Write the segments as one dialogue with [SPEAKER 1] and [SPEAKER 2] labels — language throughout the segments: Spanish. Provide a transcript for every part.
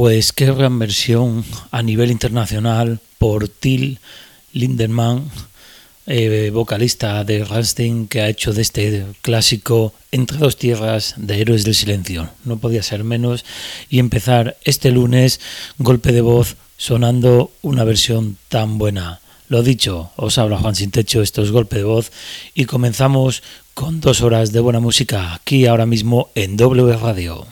[SPEAKER 1] Pues qué gran versión a nivel internacional por Till Lindemann, vocalista de Rammstein, que ha hecho de este clásico Entre dos tierras de Héroes del Silencio. No podía ser menos, y empezar este lunes, golpe de voz, sonando una versión tan buena. Lo dicho, os habla Juan Sin Techo, esto es Golpe de Voz, y comenzamos con 2 horas de buena música aquí ahora mismo en W Radio.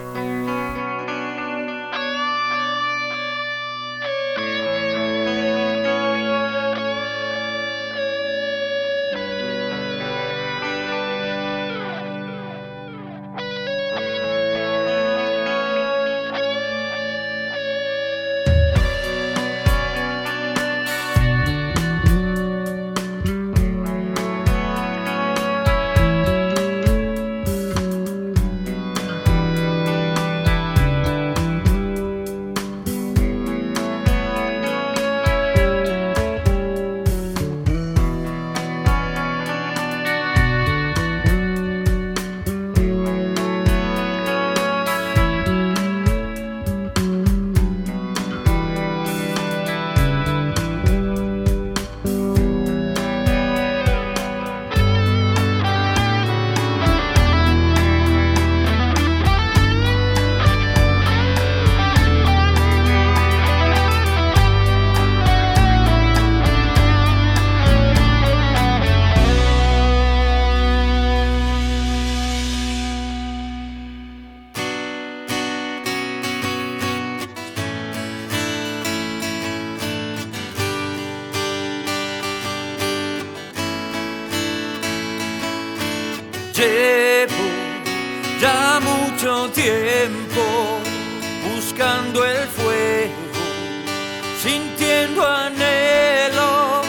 [SPEAKER 2] Llevo ya mucho tiempo buscando el fuego, sintiendo anhelo.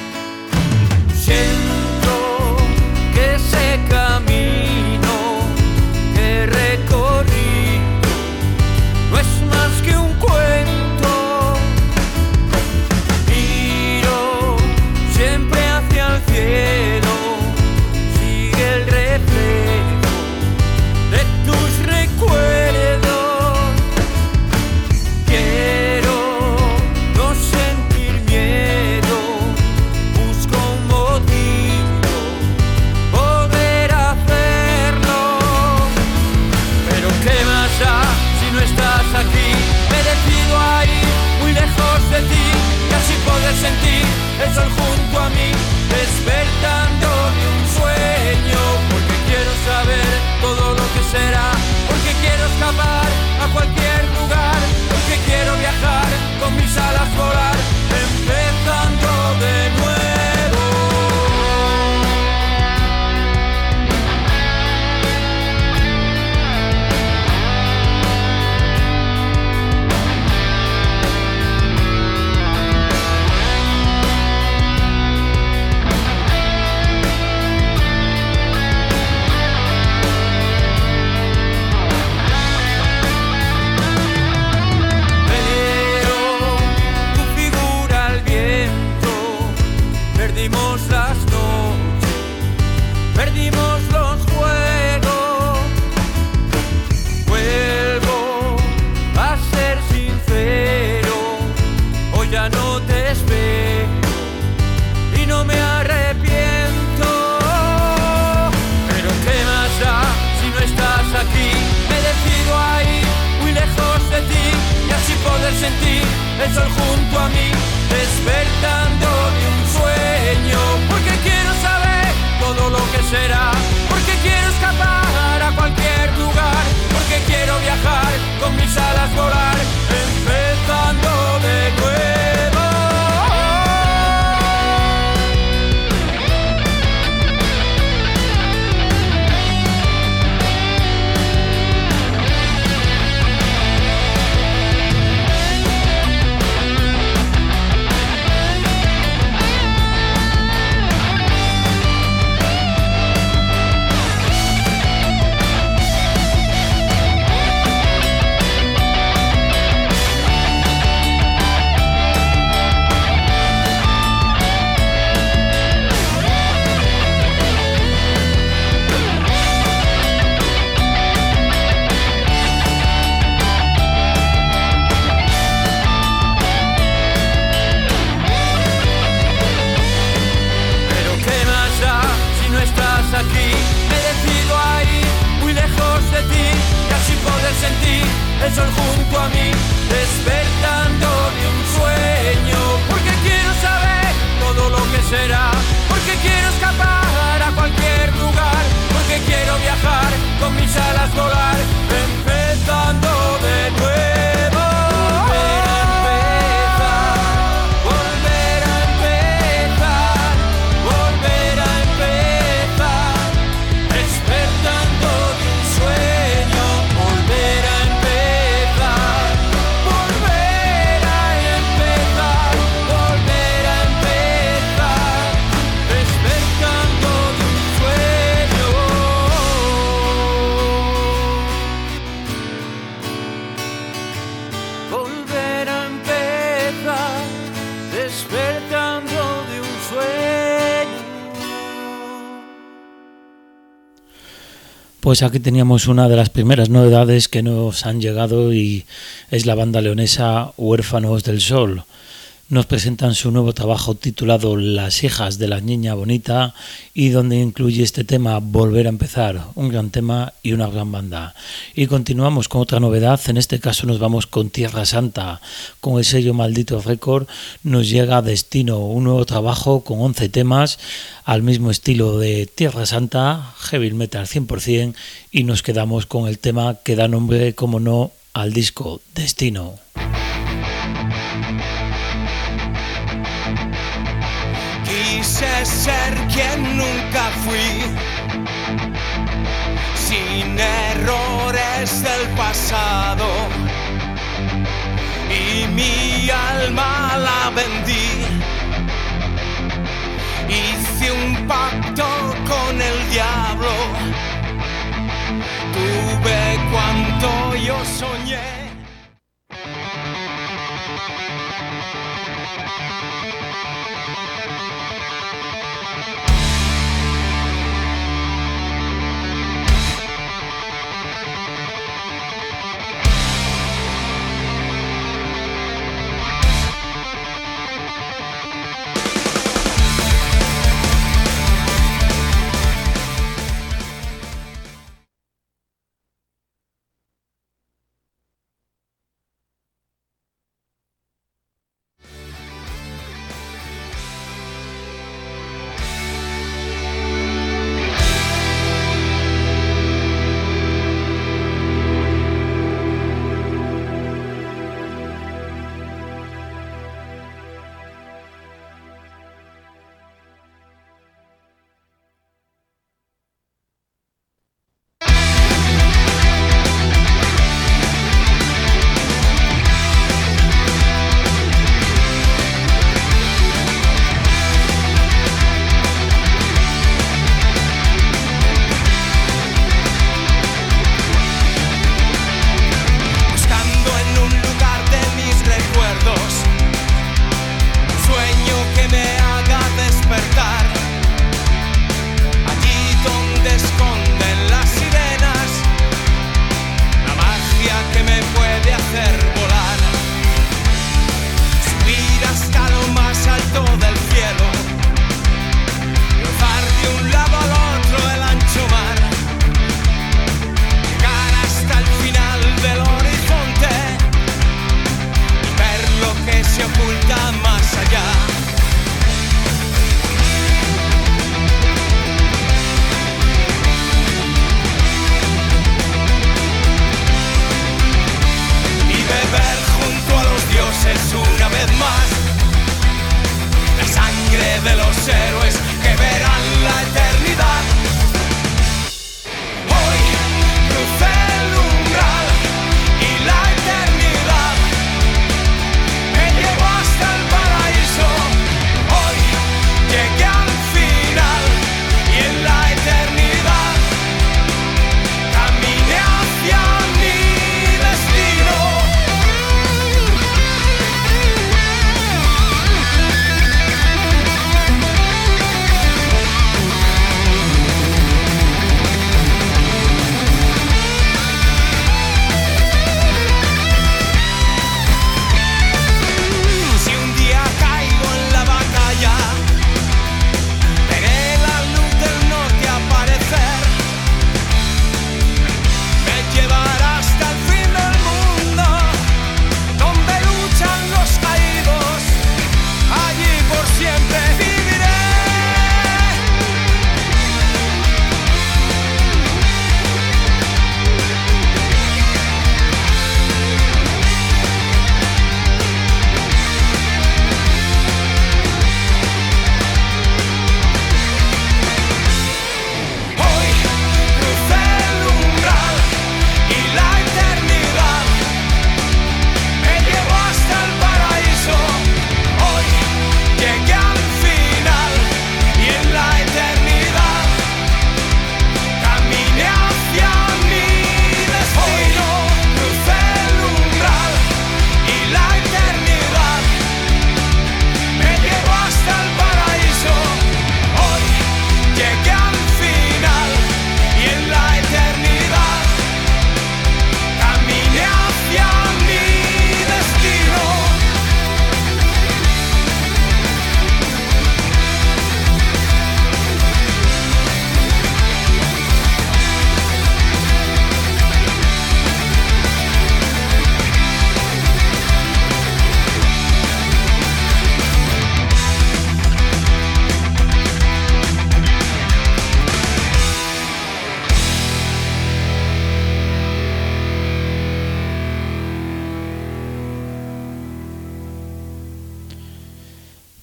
[SPEAKER 2] Siento que ese camino que he recorrido no es más que un cuento. Miro siempre hacia el cielo, el reflejo de tus recuerdos. Quiero no sentir miedo, busco un motivo, poder hacerlo. Pero qué más da si no estás aquí. Me decido a ir muy lejos de ti y así poder sentir el sol junto a mí, despertando de un sueño. Porque quiero saber todo lo que será, porque quiero escapar a cualquier lugar, porque quiero viajar con mis alas volar, empezando de nuevo. Perdimos las noches, perdimos los juegos. Vuelvo a ser sincero, hoy ya no te espero y no me arrepiento. Pero qué más da si no estás aquí. Me decido a ir muy lejos de ti y así poder sentir el sol junto a mí, despertando de un sueño. Porque quiero saber todo lo que será, porque quiero escapar a cualquier lugar, porque quiero viajar con mis alas volar, empezando de nuevo. sol junto a mí, despertando de un sueño, porque quiero saber todo lo que será, porque quiero escapar a cualquier lugar, porque quiero viajar con mis alas volar, empezando de nuevo.
[SPEAKER 1] Pues aquí teníamos una de las primeras novedades que nos han llegado y es la banda leonesa Huérfanos del Sol. Nos presentan su nuevo trabajo titulado Las hijas de la niña bonita y donde incluye este tema Volver a empezar, un gran tema y una gran banda. Y continuamos con otra novedad, en este caso nos vamos con Tierra Santa. Con el sello Maldito Record nos llega Destino, un nuevo trabajo con 11 temas al mismo estilo de Tierra Santa, heavy metal 100%, y nos quedamos con el tema que da nombre, como no, al disco Destino.
[SPEAKER 3] Quise ser quien nunca fui, sin errores del pasado, y mi alma la vendí. Hice un pacto con el diablo, tuve cuanto yo soñé.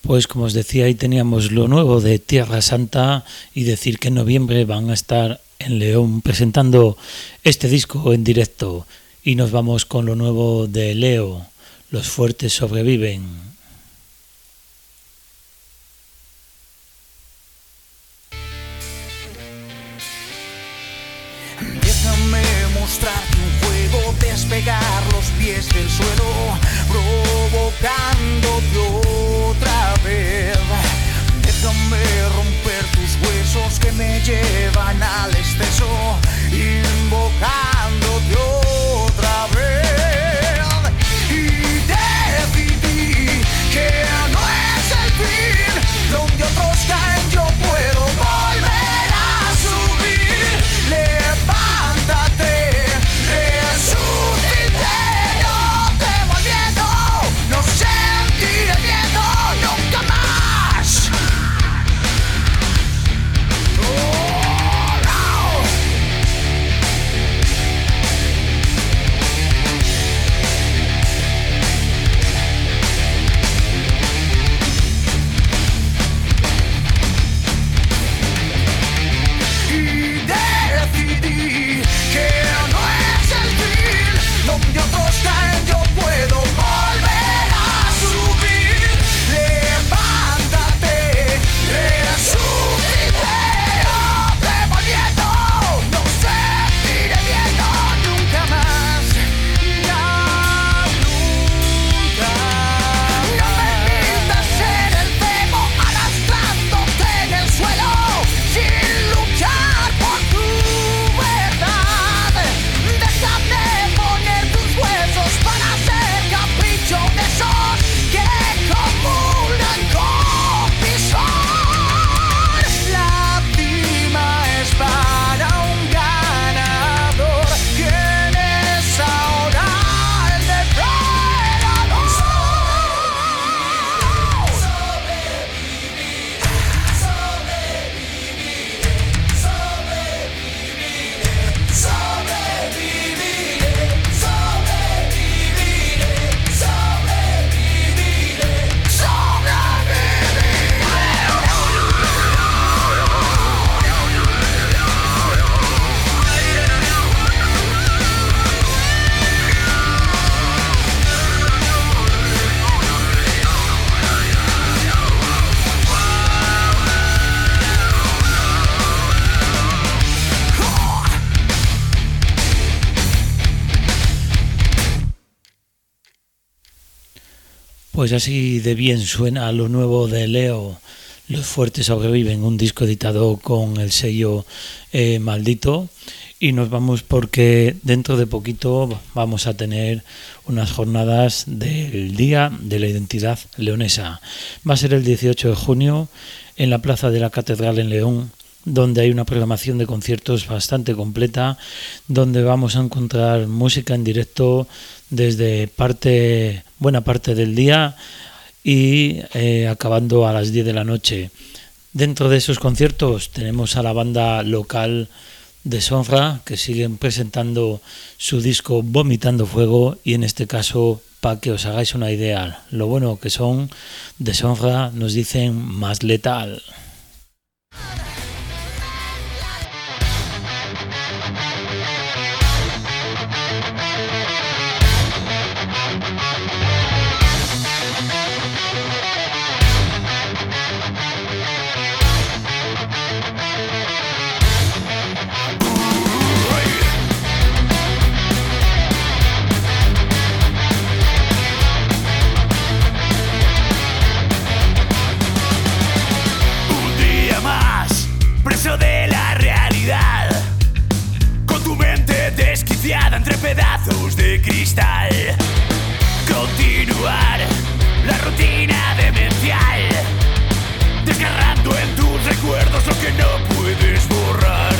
[SPEAKER 1] Pues como os decía, ahí teníamos lo nuevo de Tierra Santa y decir que en noviembre van a estar en León presentando este disco en directo. Y nos vamos con lo nuevo de Leo, Los Fuertes Sobreviven.
[SPEAKER 4] Déjame mostrarte un juego, despegar los pies del suelo, provocándote otra vez. Déjame romper tus huesos que me llevan al exceso, invocándote otra vez. Y decidí que no es el fin, donde otros caen yo puedo volver a subir. Levántate, resucité, no temo el miedo, no sentiré miedo nunca más. Oh, no. Y decidí que no es el fin, donde otros caen yo puedo volver a subir. Levántate, resucité, no temo el miedo, no sentiré miedo nunca más. No, nunca. No me pintas en el cebo, arrastrándote en el suelo, sin luchar por tu verdad. Déjame poner tus huesos para hacer capricho de esos que comulgan con mi sol. La cima es para un ganador. ¿Quién es ahora el depredador?
[SPEAKER 1] Pues así de bien suena lo nuevo de Leo, Los Fuertes Sobreviven, un disco editado con el sello Maldito. Y nos vamos porque dentro de poquito vamos a tener unas jornadas del Día de la Identidad Leonesa. Va a ser el 18 de junio en la Plaza de la Catedral en León, donde hay una programación de conciertos bastante completa, donde vamos a encontrar música en directo desde buena parte del día y acabando a las 10 de la noche. Dentro de esos conciertos tenemos a la banda local Deshonra, que siguen presentando su disco Vomitando Fuego, y en este caso, para que os hagáis una idea, lo bueno que son, Deshonra nos dicen Más Letal.
[SPEAKER 4] De la realidad, con tu mente desquiciada entre pedazos de cristal. Continuar la rutina demencial, desgarrando en tus recuerdos lo que no puedes borrar.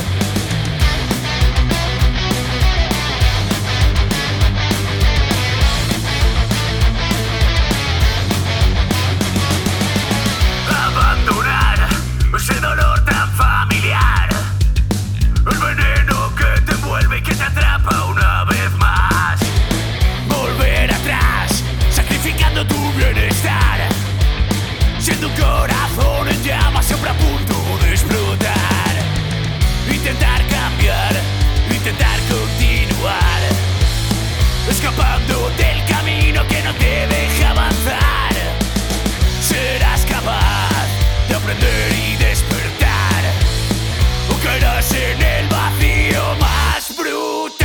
[SPEAKER 4] Abandonar ese dolor tan familiar, el veneno que te envuelve y que te atrapa una vez más. Volver atrás, sacrificando tu bienestar, siendo un corazón en llamas siempre a punto de explotar. Intentar cambiar, intentar continuar, escapando del camino que no te deja avanzar. Serás capaz de aprender y despertar, o caerás en el vacío más brutal.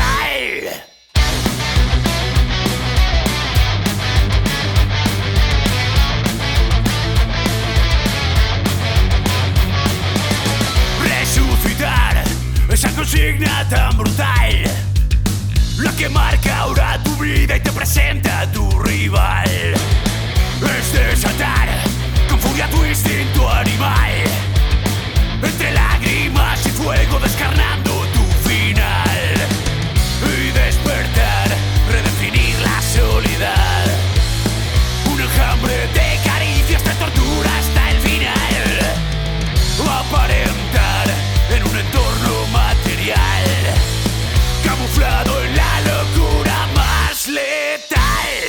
[SPEAKER 4] Resucitar, esa consigna tan brutal, la que marca ahora tu vida y te presenta a tu rival. Es desatar con furia tu instinto animal, entre lágrimas y fuego descarnando tu final. Y despertar, redefinir la soledad, un enjambre de caricias, de tortura hasta el final. Aparentar en un entorno material, camuflado en la locura más letal.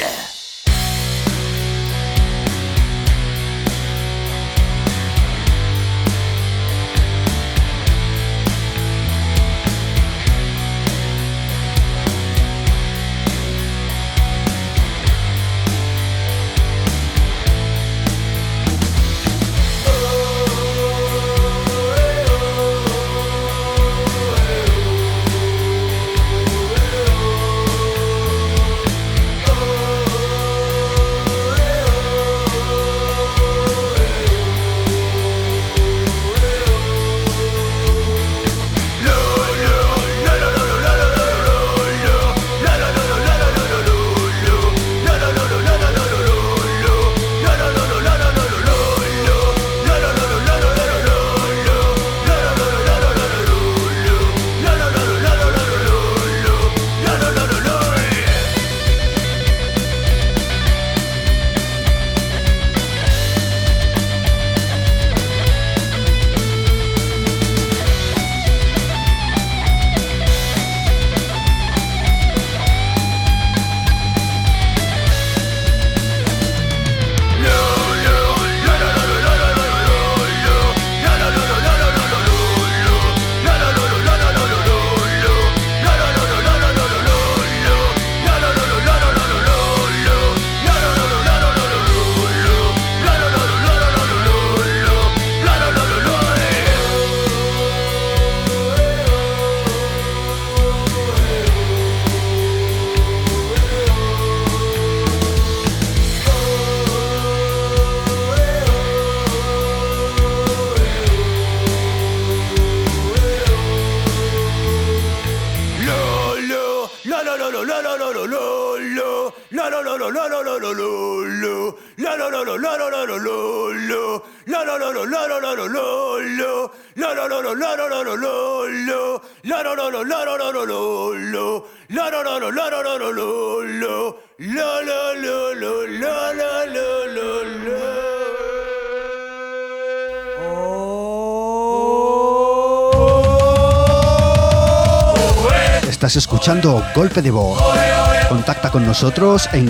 [SPEAKER 5] Estás escuchando Golpe de Voz. Contacta con nosotros en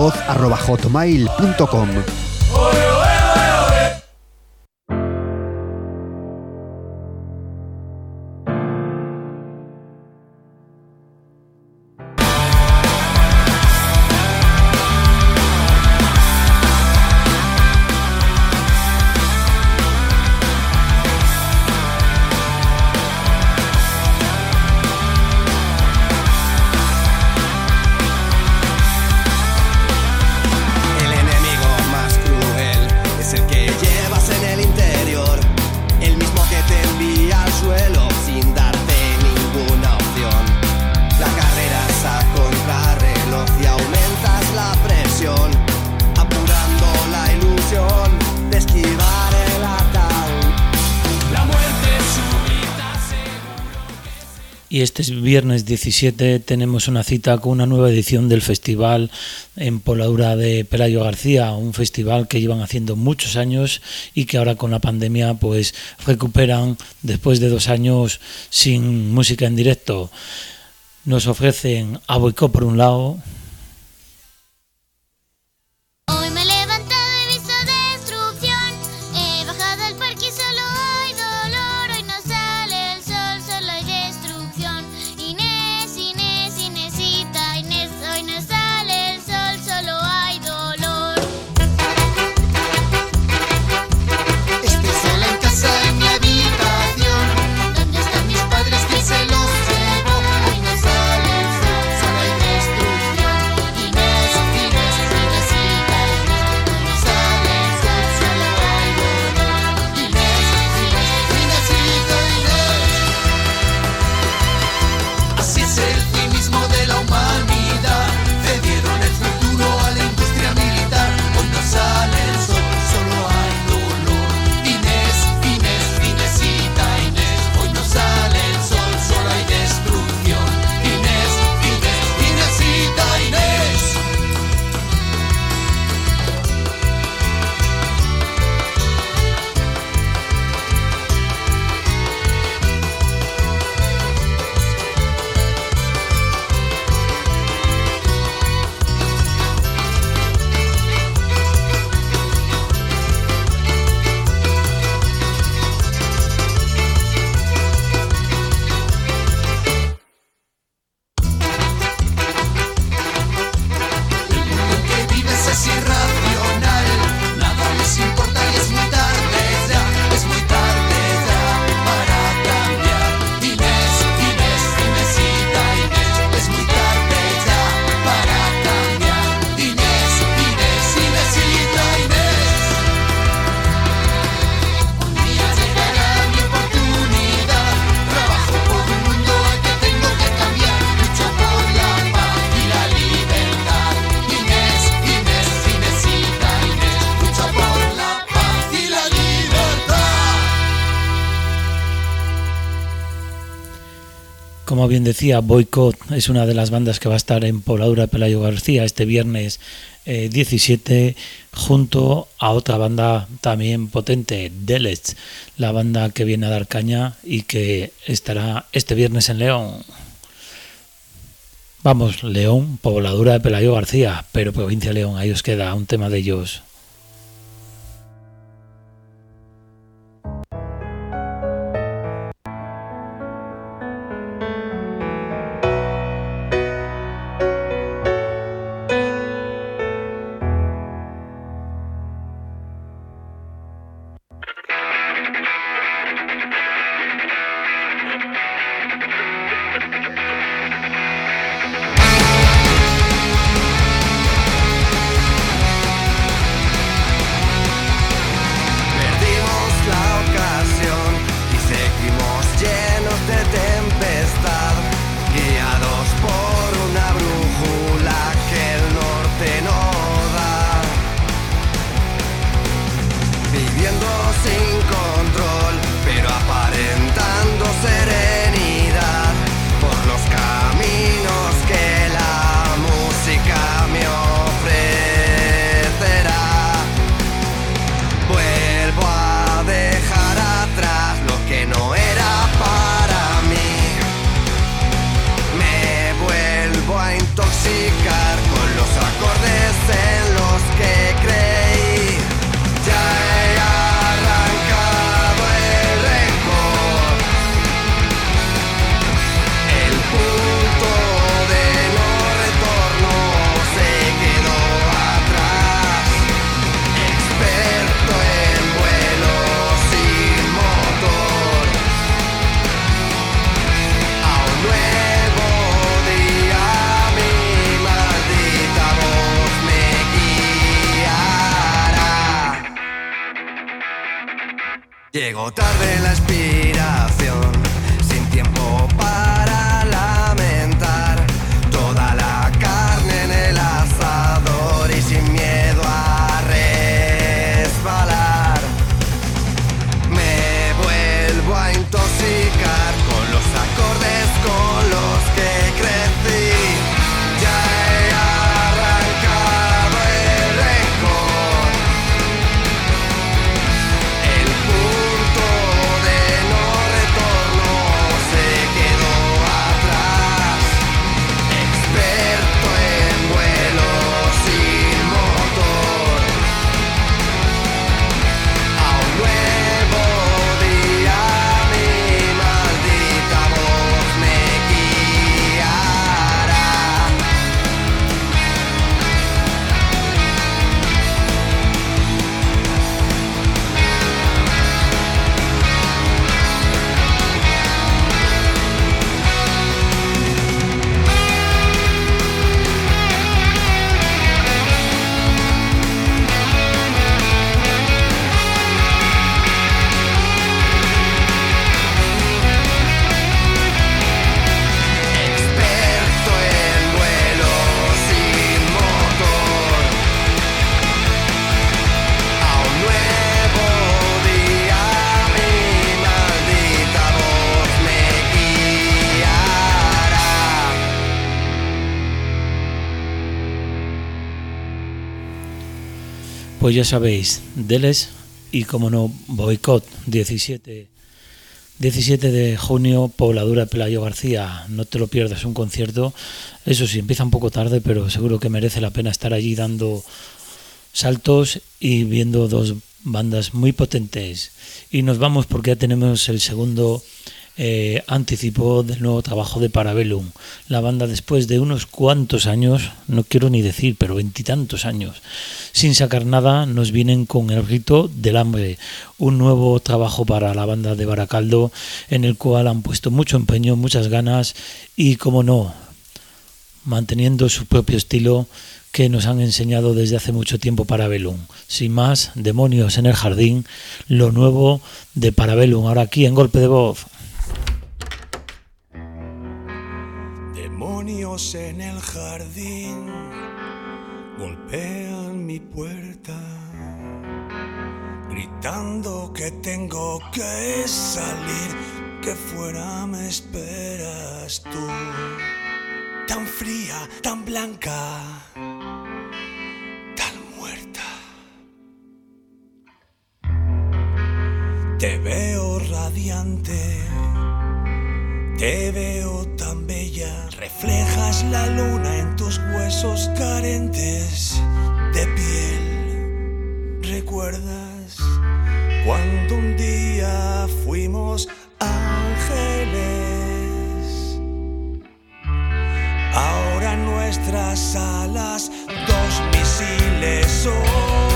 [SPEAKER 5] golpedevoz@hotmail.com.
[SPEAKER 1] Y este viernes 17 tenemos una cita con una nueva edición del festival en Poladura de Pelayo García, un festival que llevan haciendo muchos años y que ahora con la pandemia pues recuperan después de 2 años sin música en directo. Nos ofrecen a Boicot por un lado.
[SPEAKER 6] Hoy me he levantado y he visto destrucción.
[SPEAKER 1] Como bien decía, Boycott es una de las bandas que va a estar en Pobladura de Pelayo García este viernes 17, junto a otra banda también potente, Delets, la banda que viene a dar caña y que estará este viernes en León. Vamos, León, Pobladura de Pelayo García, pero provincia de León, ahí os queda un tema de ellos.
[SPEAKER 6] Llegó tarde la inspiración, sin tiempo para lamentar, toda la carne en el asador y sin miedo a resbalar. Me vuelvo a intoxicar con los acordes con los que crecí. Ya he arrancado el rencor, el punto de no retorno se quedó atrás. Experto en vuelo sin motor, a un nuevo día mi maldita voz me guiará. Experto en vuelo sin motor, a un nuevo día mi maldita voz me guiará.
[SPEAKER 1] Pues ya sabéis, Deles y como no, Boycott, 17 de junio, Pobladura de Pelayo García, no te lo pierdas, un concierto, eso sí, empieza un poco tarde, pero seguro que merece la pena estar allí dando saltos y viendo dos bandas muy potentes. Y nos vamos porque ya tenemos el segundo anticipo del nuevo trabajo de Parabellum. La banda, después de unos cuantos años, no quiero ni decir, pero 20 y tantos años, sin sacar nada, nos vienen con El Grito del Hambre, un nuevo trabajo para la banda de Baracaldo, en el cual han puesto mucho empeño, muchas ganas y, como no, manteniendo su propio estilo que nos han enseñado desde hace mucho tiempo Parabellum. Sin más, Demonios en el Jardín, lo nuevo de Parabellum, ahora aquí en Golpe de Voz.
[SPEAKER 7] Demonios en el jardín golpean mi puerta, gritando que tengo que salir que fuera me esperas tú, tan fría, tan blanca, tan muerta. Te veo radiante, te veo tan bella, reflejas la luna en tus huesos carentes de piel. ¿Recuerdas cuando un día fuimos ángeles? Ahora nuestras alas, dos misiles son.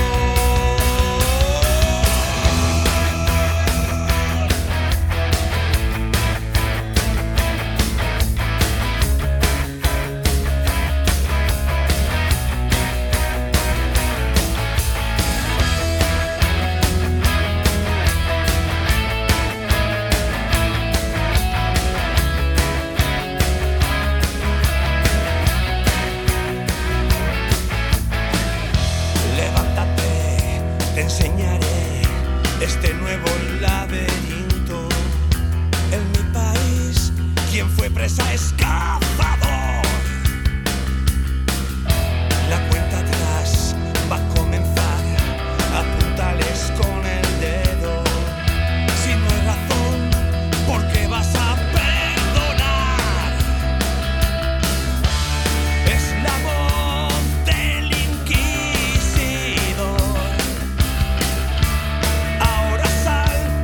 [SPEAKER 7] Este nuevo laberinto en mi país, quien fue presa es cazador. La cuenta atrás va a comenzar, apúntales con el dedo. Si no hay razón, ¿por qué vas a perdonar? Es la voz del inquisidor.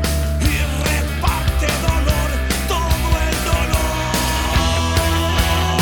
[SPEAKER 7] Todo el dolor.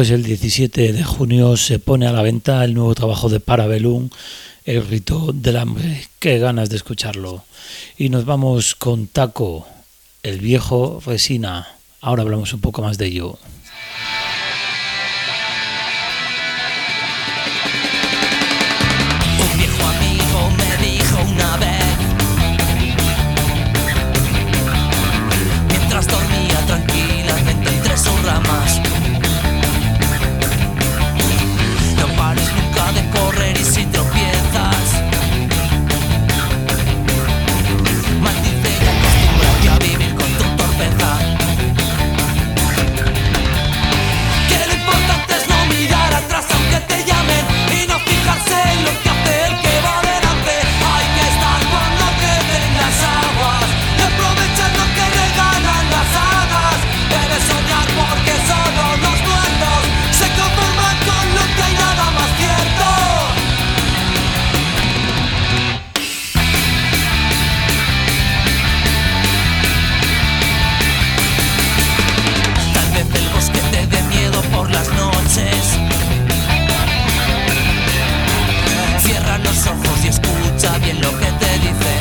[SPEAKER 1] Pues el 17 de junio se pone a la venta el nuevo trabajo de Parabellum, El rito del hambre. Qué ganas de escucharlo. Y nos vamos con Taco, El viejo resina. Ahora hablamos un poco más de ello.
[SPEAKER 8] Un viejo amigo me dijo una vez, mientras dormía tranquilamente entre sus ramas: no pares nunca de correr y si tropiezas, maldice y acostúmbrate a vivir con tu torpeza. Que lo importante es no mirar atrás aunque te llamen y no fijarse en lo que hace el que va adelante. Hay que estar cuando queden las aguas y aprovechar lo que regalan las hadas. Debes soñar porque solo los muertos se conforman con lo que hay, nada más cierto. Tal vez el bosque te dé miedo por las noches. Cierra los ojos y escucha bien lo que te dice,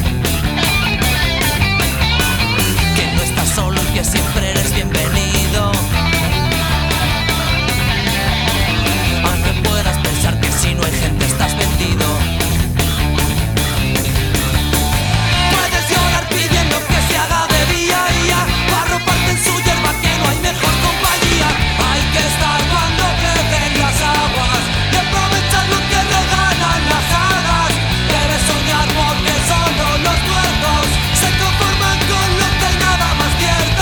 [SPEAKER 8] que no estás solo y que siempre eres bienvenido. Aunque puedas pensar que si no hay gente estás vendido. Puedes llorar pidiendo que se haga de día a día, para arroparte en su hierba que no hay mejor compañía. Hay que estar cuando queden las aguas y aprovechar lo que regalan las hadas. Debes soñar porque solo los muertos se conforman con lo que hay, nada más cierto.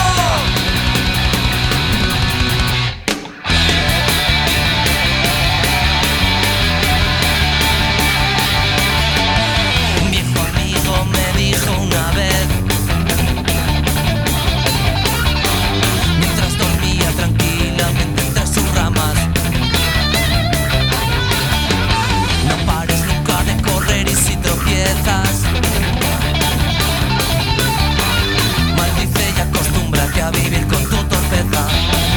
[SPEAKER 8] Un viejo amigo me dijo una vez, mientras dormía tranquilamente entre sus ramas: no pares nunca de correr y si tropiezas, maldice y acostúmbrate a vivir con tu torpeza.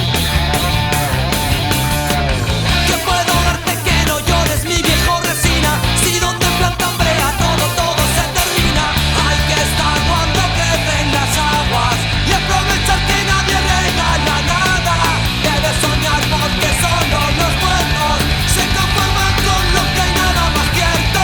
[SPEAKER 8] ¿Qué puedo darte que no llores, mi viejo resina? Si donde planta hambrea todo se termina. Hay que estar cuando queden las aguas y aprovechar que nadie regala nada. Debes soñar porque solo los muertos se conforman con lo que hay, nada más cierto.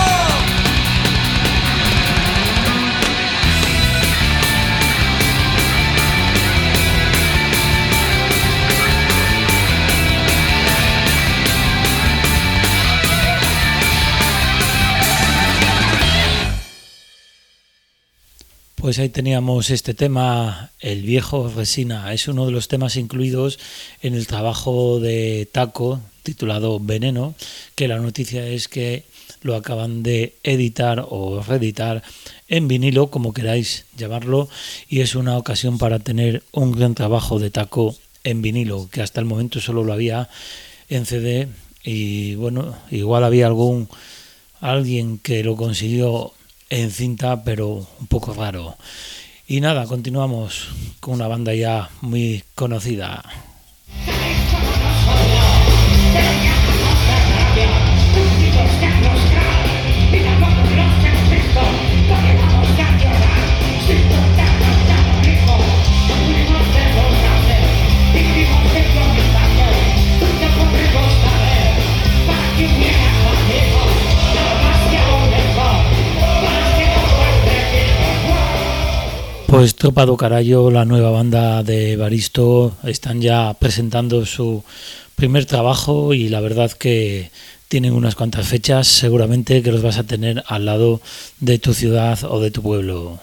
[SPEAKER 1] Pues ahí teníamos este tema, El viejo resina. Es uno de los temas incluidos en el trabajo de Taco titulado Veneno, que la noticia es que lo acaban de editar o reeditar en vinilo, como queráis llamarlo, y es una ocasión para tener un gran trabajo de Taco en vinilo, que hasta el momento solo lo había en CD, y bueno, igual había alguien que lo consiguió en cinta, pero un poco raro. Y nada, continuamos con una banda ya muy conocida. Pues Tropa do Carallo, la nueva banda de Evaristo, están ya presentando su primer trabajo y la verdad que tienen unas cuantas fechas, seguramente que los vas a tener al lado de tu ciudad o de tu pueblo.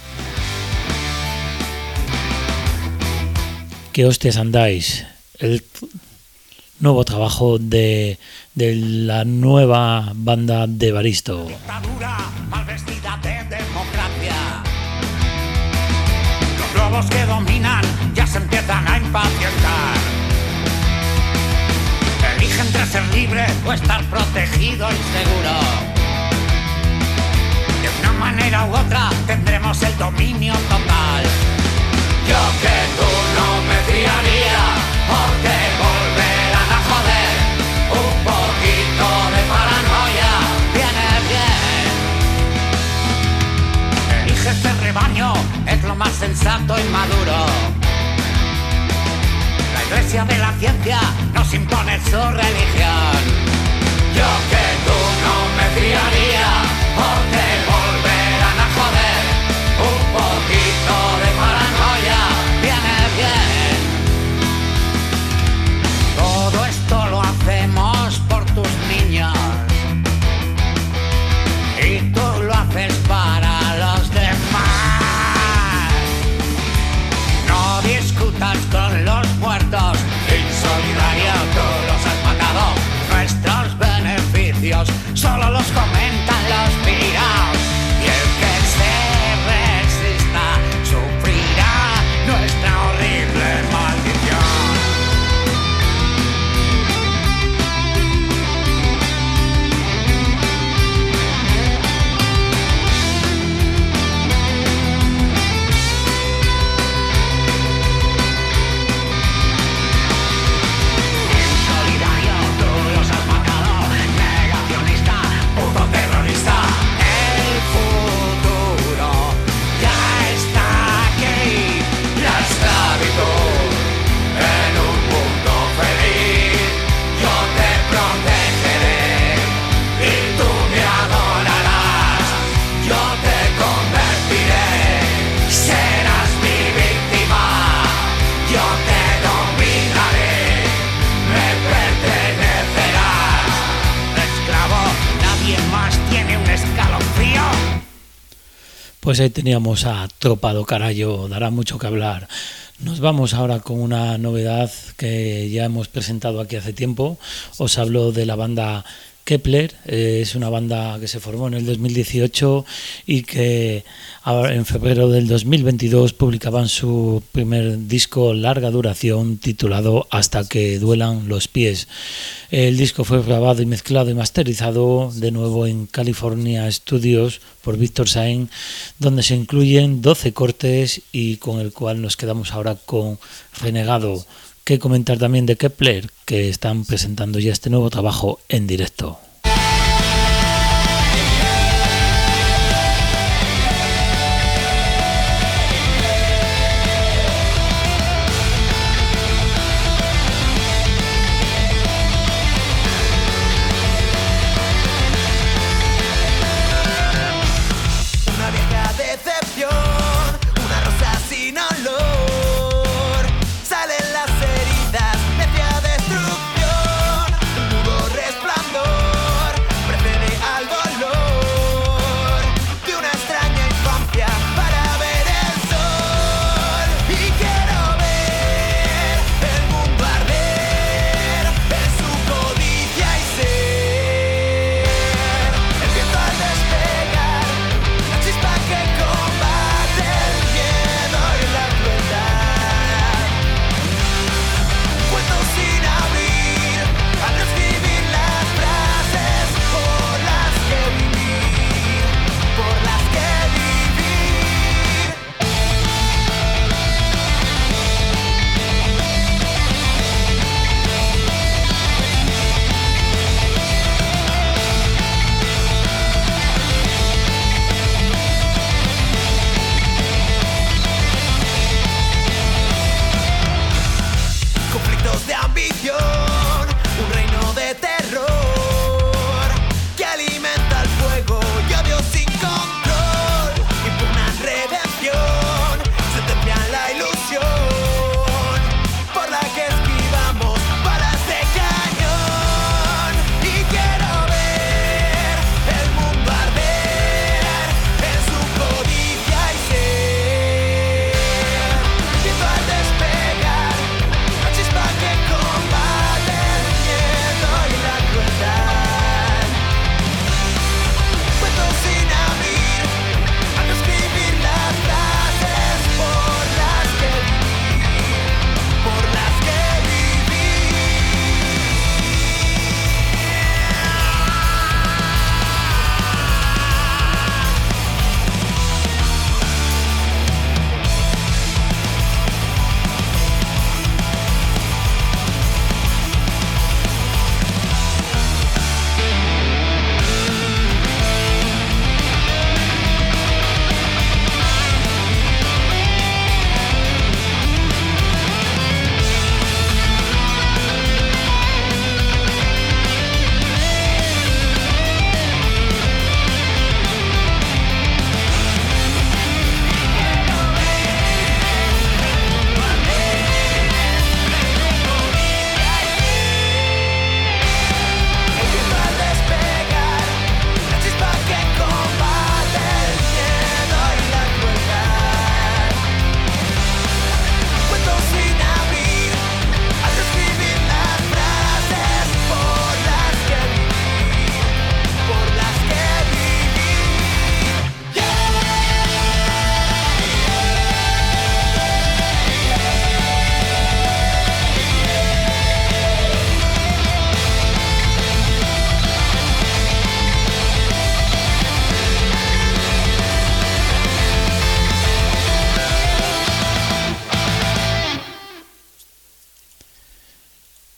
[SPEAKER 1] ¿Qué hostias andáis? El nuevo trabajo de la nueva banda de Evaristo.
[SPEAKER 4] Los que dominan ya se empiezan a impacientar. Elige entre ser libre o estar protegido y seguro. De una manera u otra tendremos el dominio total. Yo que tú no me fiaría, porque volverán a
[SPEAKER 9] iglesia de la ciencia nos impone su religión. Yo que tú no me fiaría, o te volverán a joder. Un poquito de paranoia viene bien. Todo esto lo hacemos por tus niños, y tú lo haces para los demás. No discutas con los muertos, insolidario, tú los has matado. Nuestros beneficios solo los comentan los piraos, y el que se resista sufrirá nuestra horrible maldición. Insolidario, tú los has matado. Negacionista, puto terrorista. El futuro ya está aquí. La esclavitud en un mundo feliz. Yo te protegeré y tú me adorarás. Yo te convertiré, serás mi víctima. Yo te dominaré, me pertenecerás. Esclavo, nadie más tiene un escalofrío.
[SPEAKER 1] Pues ahí teníamos a Tropa do Carallo, dará mucho que hablar. Nos vamos ahora con una novedad que ya hemos presentado aquí hace tiempo. Os hablo de la banda Kepler. Es una banda que se formó en el 2018 y que ahora en febrero del 2022 publicaban su primer disco larga duración titulado Hasta que duelan los pies. El disco fue grabado y mezclado y masterizado de nuevo en California Studios por Víctor Sain, donde se incluyen 12 cortes y con el cual nos quedamos ahora con Renegado. Que comentar también de Kepler, que están presentando ya este nuevo trabajo en directo.
[SPEAKER 6] Una vieja decepción, una rosa sin olor. Salen las heridas, necia destrucción, un mudo resplandor.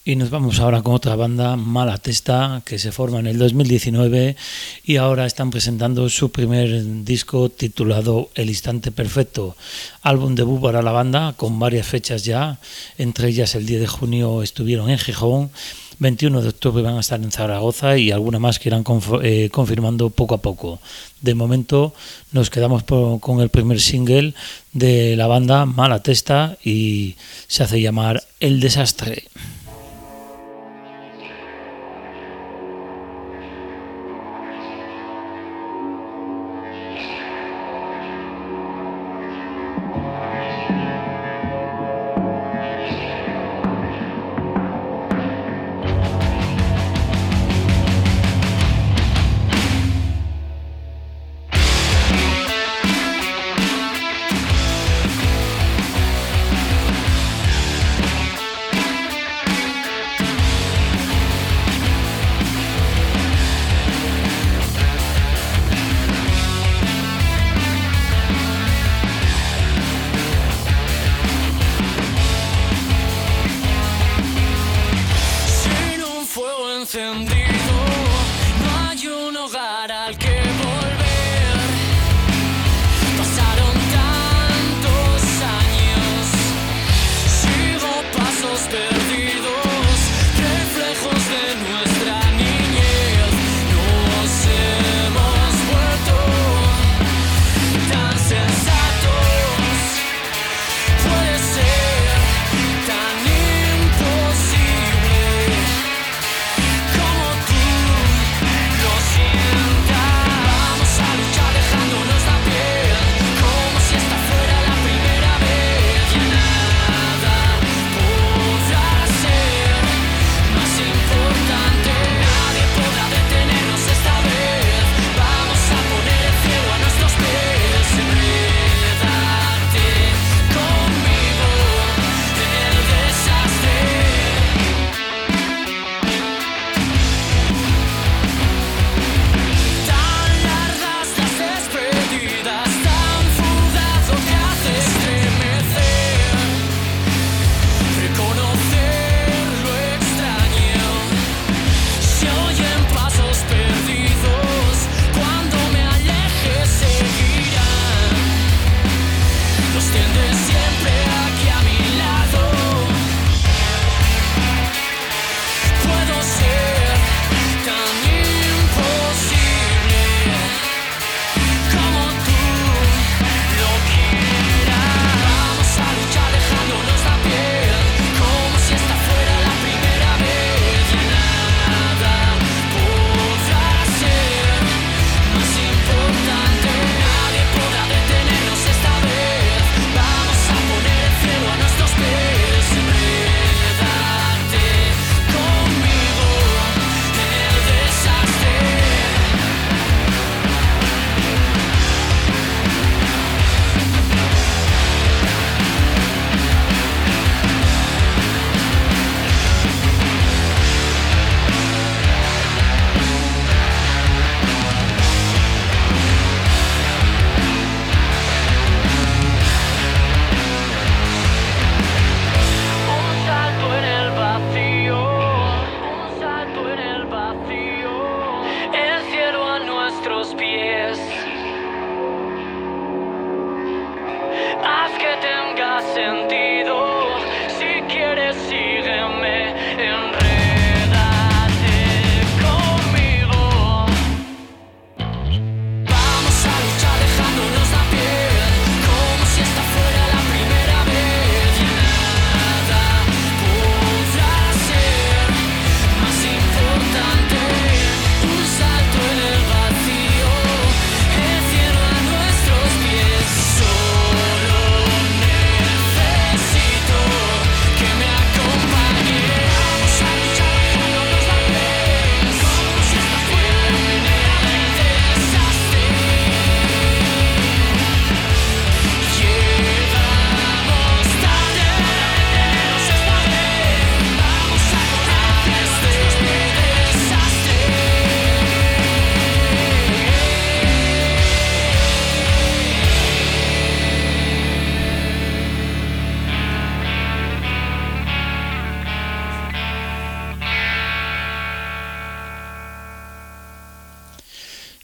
[SPEAKER 1] Y nos vamos ahora con otra banda, Mala Testa, que se forma en el 2019 y ahora están presentando su primer disco titulado El Instante Perfecto, álbum debut para la banda con varias fechas ya, entre ellas el 10 de junio estuvieron en Gijón, 21 de octubre van a estar en Zaragoza y alguna más que irán confirmando poco a poco. De momento nos quedamos con el primer single de la banda, Mala Testa, y se hace llamar El Desastre.
[SPEAKER 8] Podrá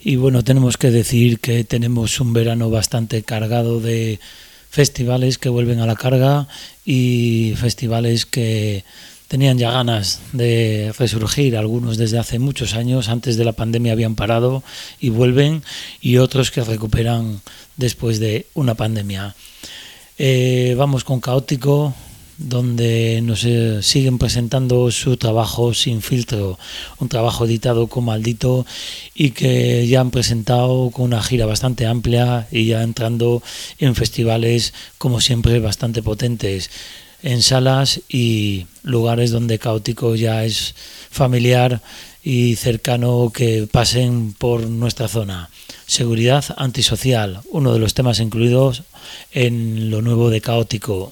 [SPEAKER 1] Y bueno, tenemos que decir que tenemos un verano bastante cargado de festivales que vuelven a la carga y festivales que tenían ya ganas de resurgir, algunos desde hace muchos años, antes de la pandemia habían parado y vuelven, y otros que recuperan después de una pandemia. Vamos con Caótico, donde nos siguen presentando su trabajo Sin Filtro, un trabajo editado con Maldito y que ya han presentado con una gira bastante amplia y ya entrando en festivales como siempre bastante potentes, en salas y lugares donde Caótico ya es familiar y cercano que pasen por nuestra zona. Seguridad Antisocial, uno de los temas incluidos en lo nuevo de Caótico.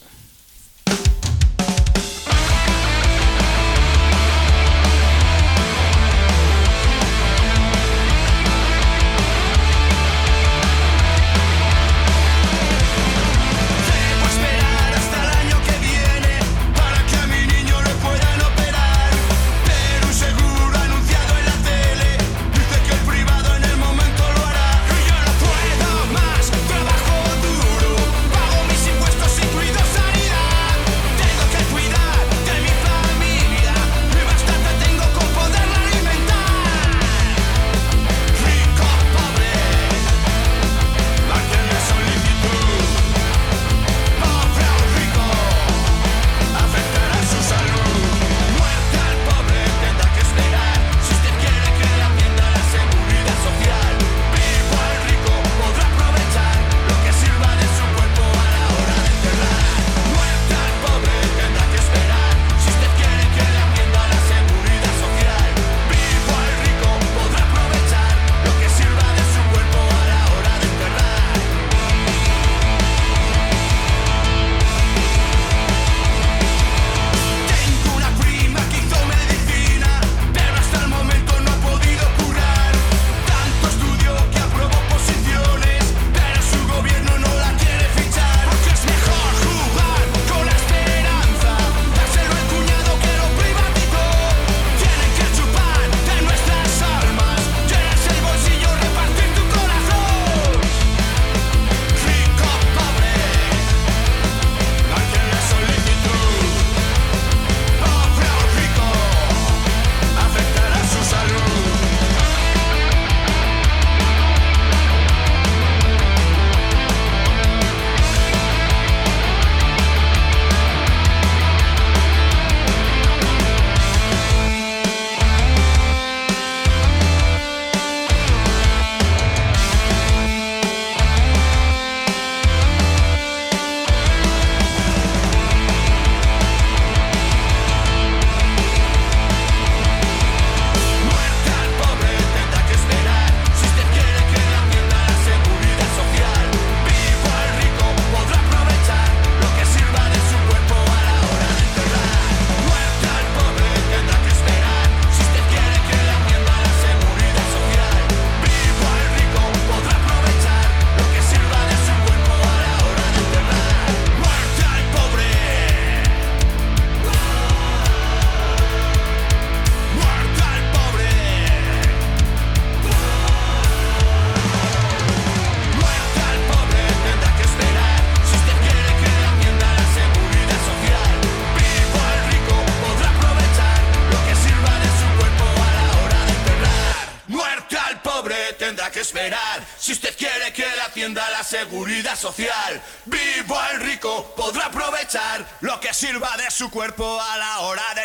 [SPEAKER 4] Si usted quiere que le atienda la seguridad social, vivo el rico podrá aprovechar lo que sirva de su cuerpo a la hora de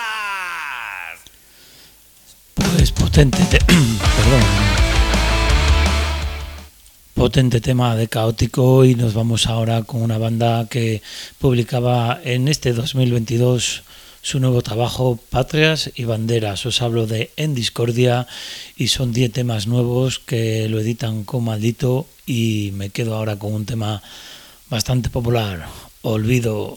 [SPEAKER 4] enterrar.
[SPEAKER 1] Pues potente tema de Caótico, y nos vamos ahora con una banda que publicaba en este 2022 su nuevo trabajo, Patrias y Banderas. Os hablo de En Discordia y son 10 temas nuevos que lo editan con Maldito, y me quedo ahora con un tema bastante popular, Olvido.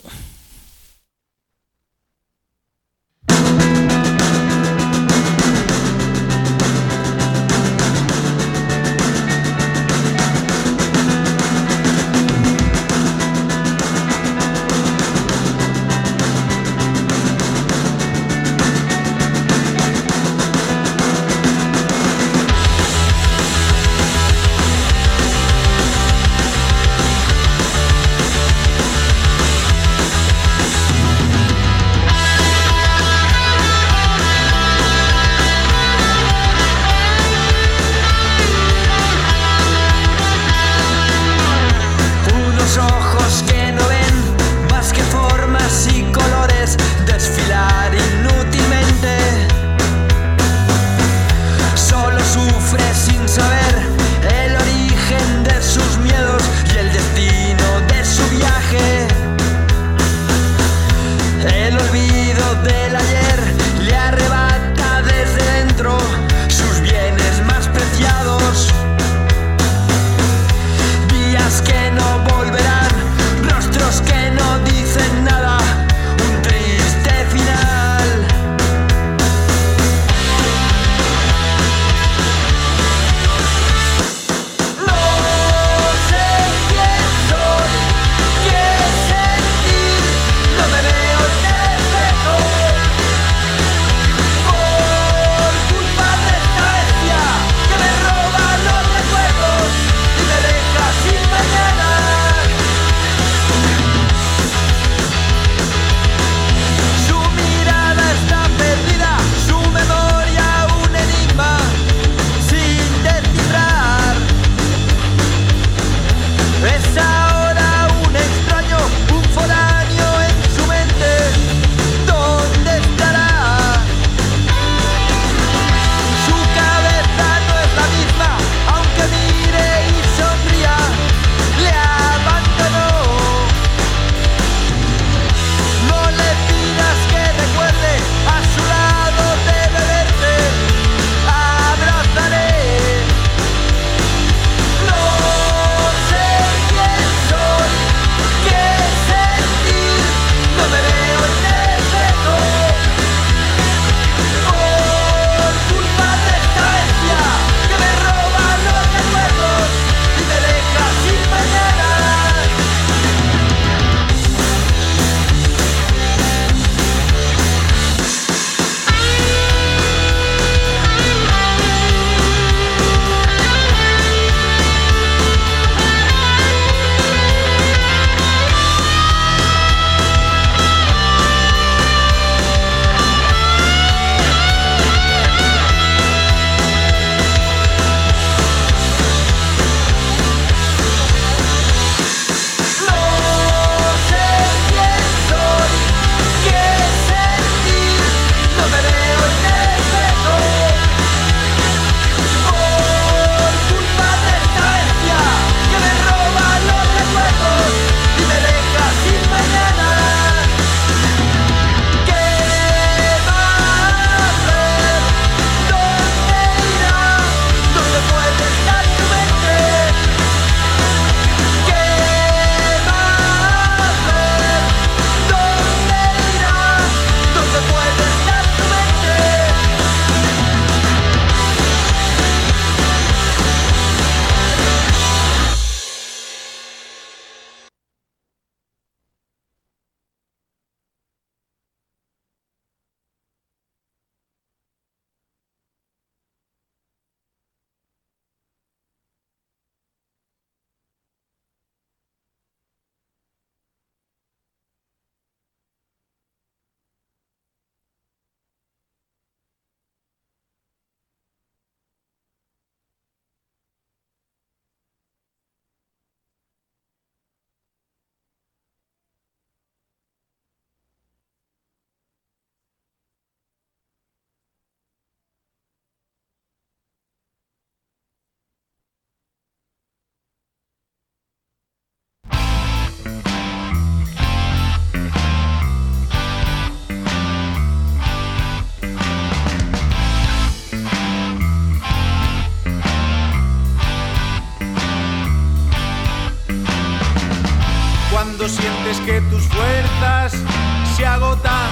[SPEAKER 10] que tus fuerzas se agotan,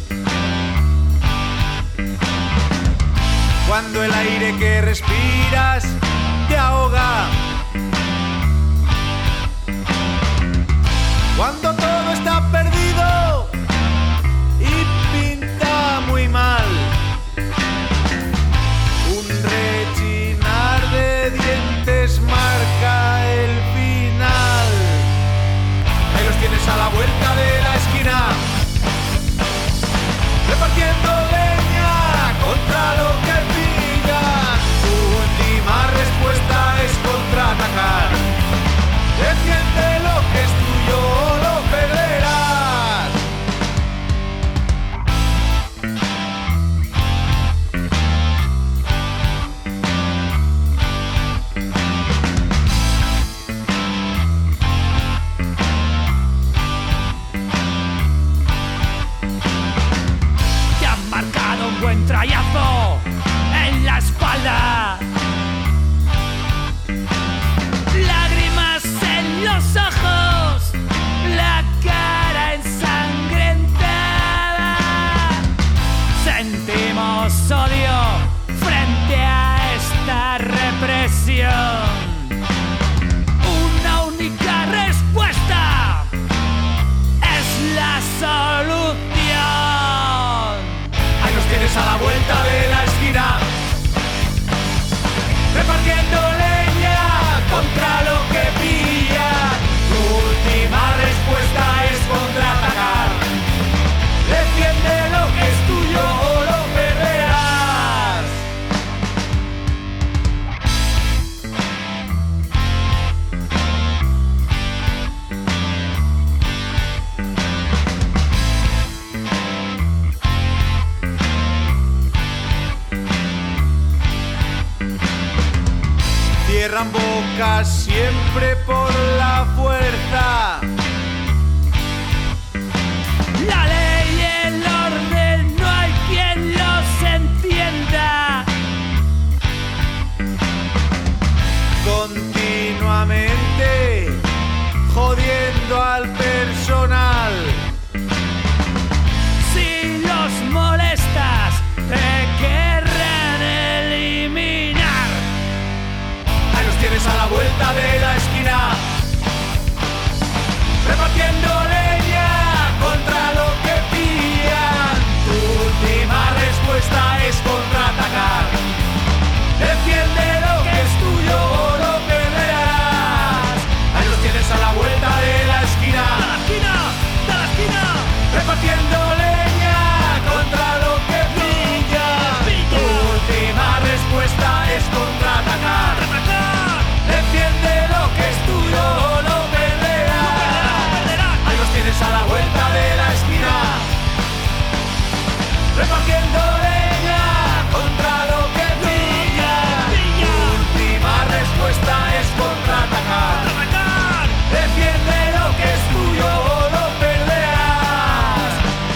[SPEAKER 10] cuando el aire que respiras te ahoga, cuando todo está perdido y pinta muy mal, un rechinar de dientes marca el final. Ahí los tienes a la vuelta de la esquina, repartiendo leña contra lo que pillan. Tu última respuesta es contraatacar. Defiende lo que es tuyo o lo perderás.
[SPEAKER 8] Te han marcado un buen trayazo en la espalda, lágrimas en los ojos, la cara ensangrentada. Sentimos odio frente a esta represión. Una única respuesta es la solución.
[SPEAKER 10] Ahí los tienes a la vuelta de la esquina, repartiendo leña contra lo que pilla. Tu última respuesta es contraatacar. Defiende lo que es tuyo o lo perderás. Cierran bocas siempre por la fuerza.
[SPEAKER 8] La ley y el orden no hay quien los entienda.
[SPEAKER 10] Continuamente jodiendo al personal.
[SPEAKER 8] Si los molestas, te querrán eliminar.
[SPEAKER 10] Ahí los tienes a la vuelta de la esquina, repartiendo leña contra lo que pillan. Tu última respuesta es contraatacar. Defiende lo que es tuyo o lo perderás. Ahí los tienes a la vuelta de la esquina,
[SPEAKER 8] ¡De la esquina!
[SPEAKER 10] repartiendo leña contra lo que pillan. Tu última respuesta es contraatacar. Defiende lo que es tuyo o lo perderás. Ahí los tienes a la vuelta de la esquina, repartiendo leña contra lo que pillan. Tu última respuesta es contraatacar. Defiende lo que es tuyo o lo perderás.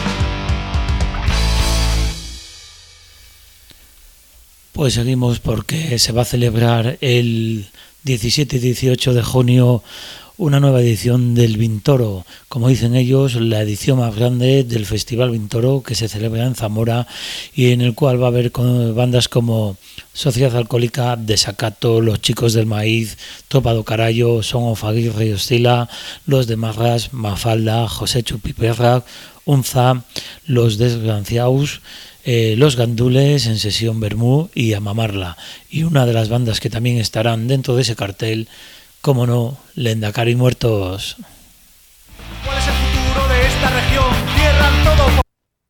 [SPEAKER 1] Pues seguimos porque se va a celebrar el 17 y 18 de junio una nueva edición del Vintoro, como dicen ellos, la edición más grande del Festival Vintoro que se celebra en Zamora y en el cual va a haber bandas como Sociedad Alcohólica, Desacato, Los Chicos del Maíz, Tropa do Carallo, Son of Aguirre y Hostila, Los de Marras, Mafalda, José Chupiperra, Unza, Los Desgraciaus, Los Gandules en sesión Bermú y A Mamarla. Y una de las bandas que también estarán dentro de ese cartel, como no, Lendakari Muertos.
[SPEAKER 10] ¿Cuál es el futuro de esta región? Cierran todo.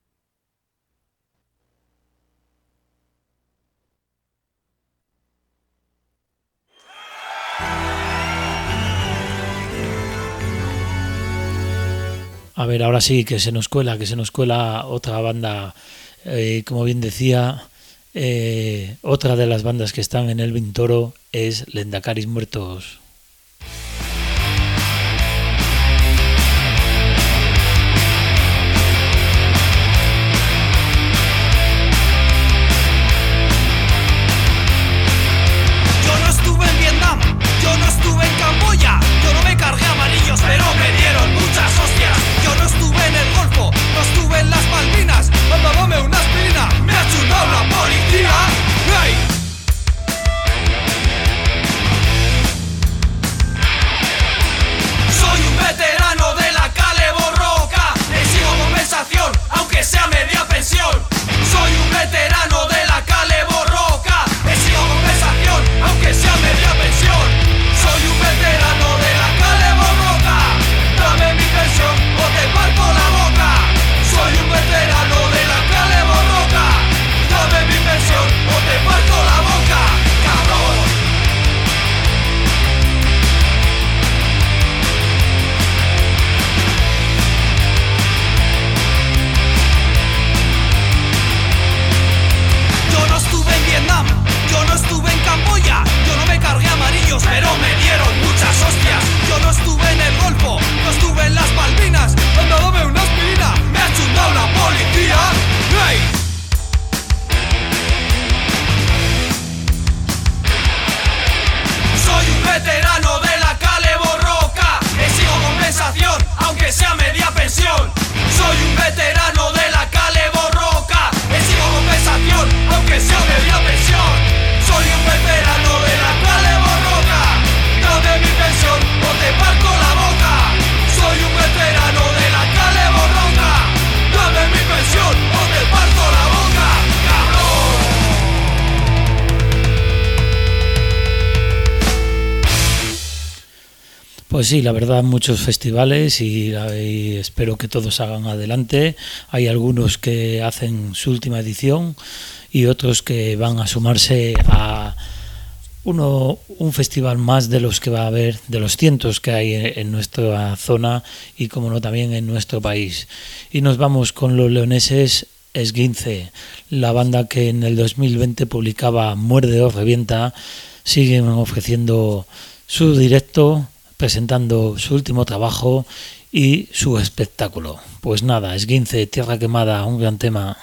[SPEAKER 1] A ver, ahora sí, que se nos cuela otra banda, como bien decía, otra de las bandas que están en el Vintoro es Lendakari Muertos.
[SPEAKER 7] Yo no estuve en Vietnam, yo no estuve en Camboya, yo no me cargué amarillos, pero me dieron muchas hostias.
[SPEAKER 1] Pues sí, la verdad, muchos festivales y espero que todos hagan adelante. Hay algunos que hacen su última edición y otros que van a sumarse a un festival más de los que va a haber, de los cientos que hay en nuestra zona y, como no, también en nuestro país. Y nos vamos con los leoneses Esguince, la banda que en el 2020 publicaba Muerde o Revienta. Siguen ofreciendo su directo, presentando su último trabajo y su espectáculo. Pues nada, Esguince, Tierra Quemada, un gran tema.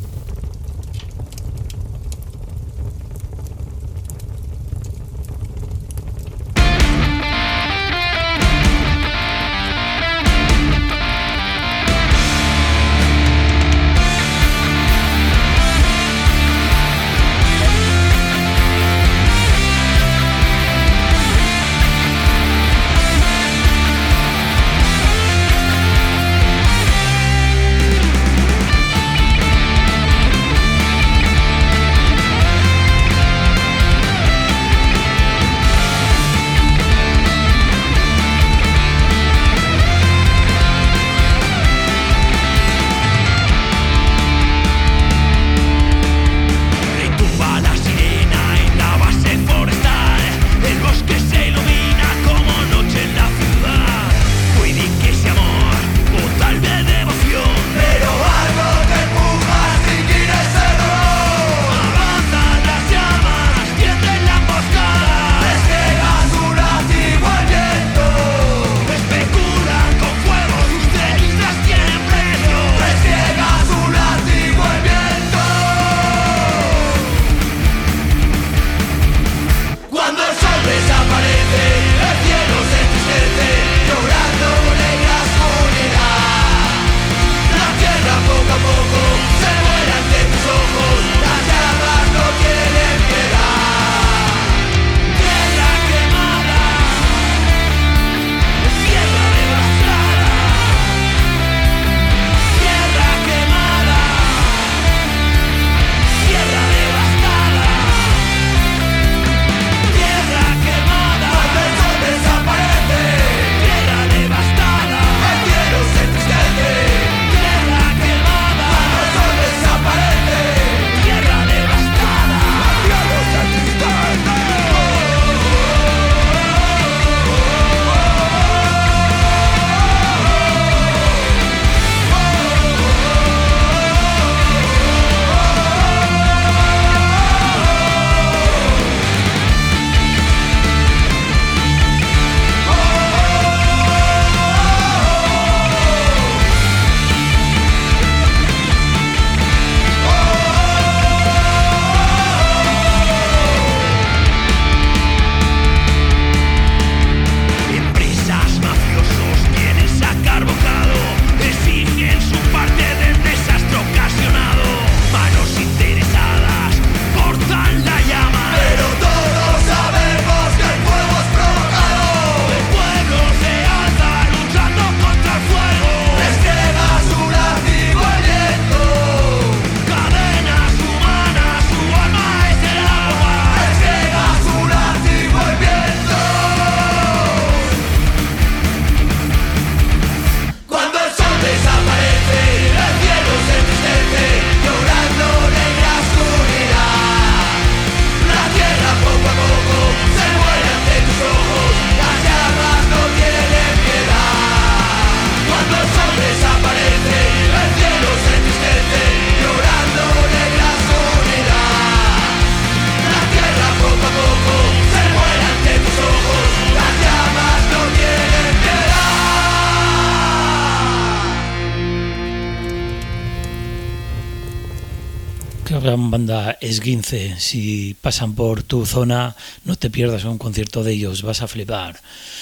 [SPEAKER 1] Qué gran banda Esguince. Si pasan por tu zona, no te pierdas un concierto de ellos, vas a flipar.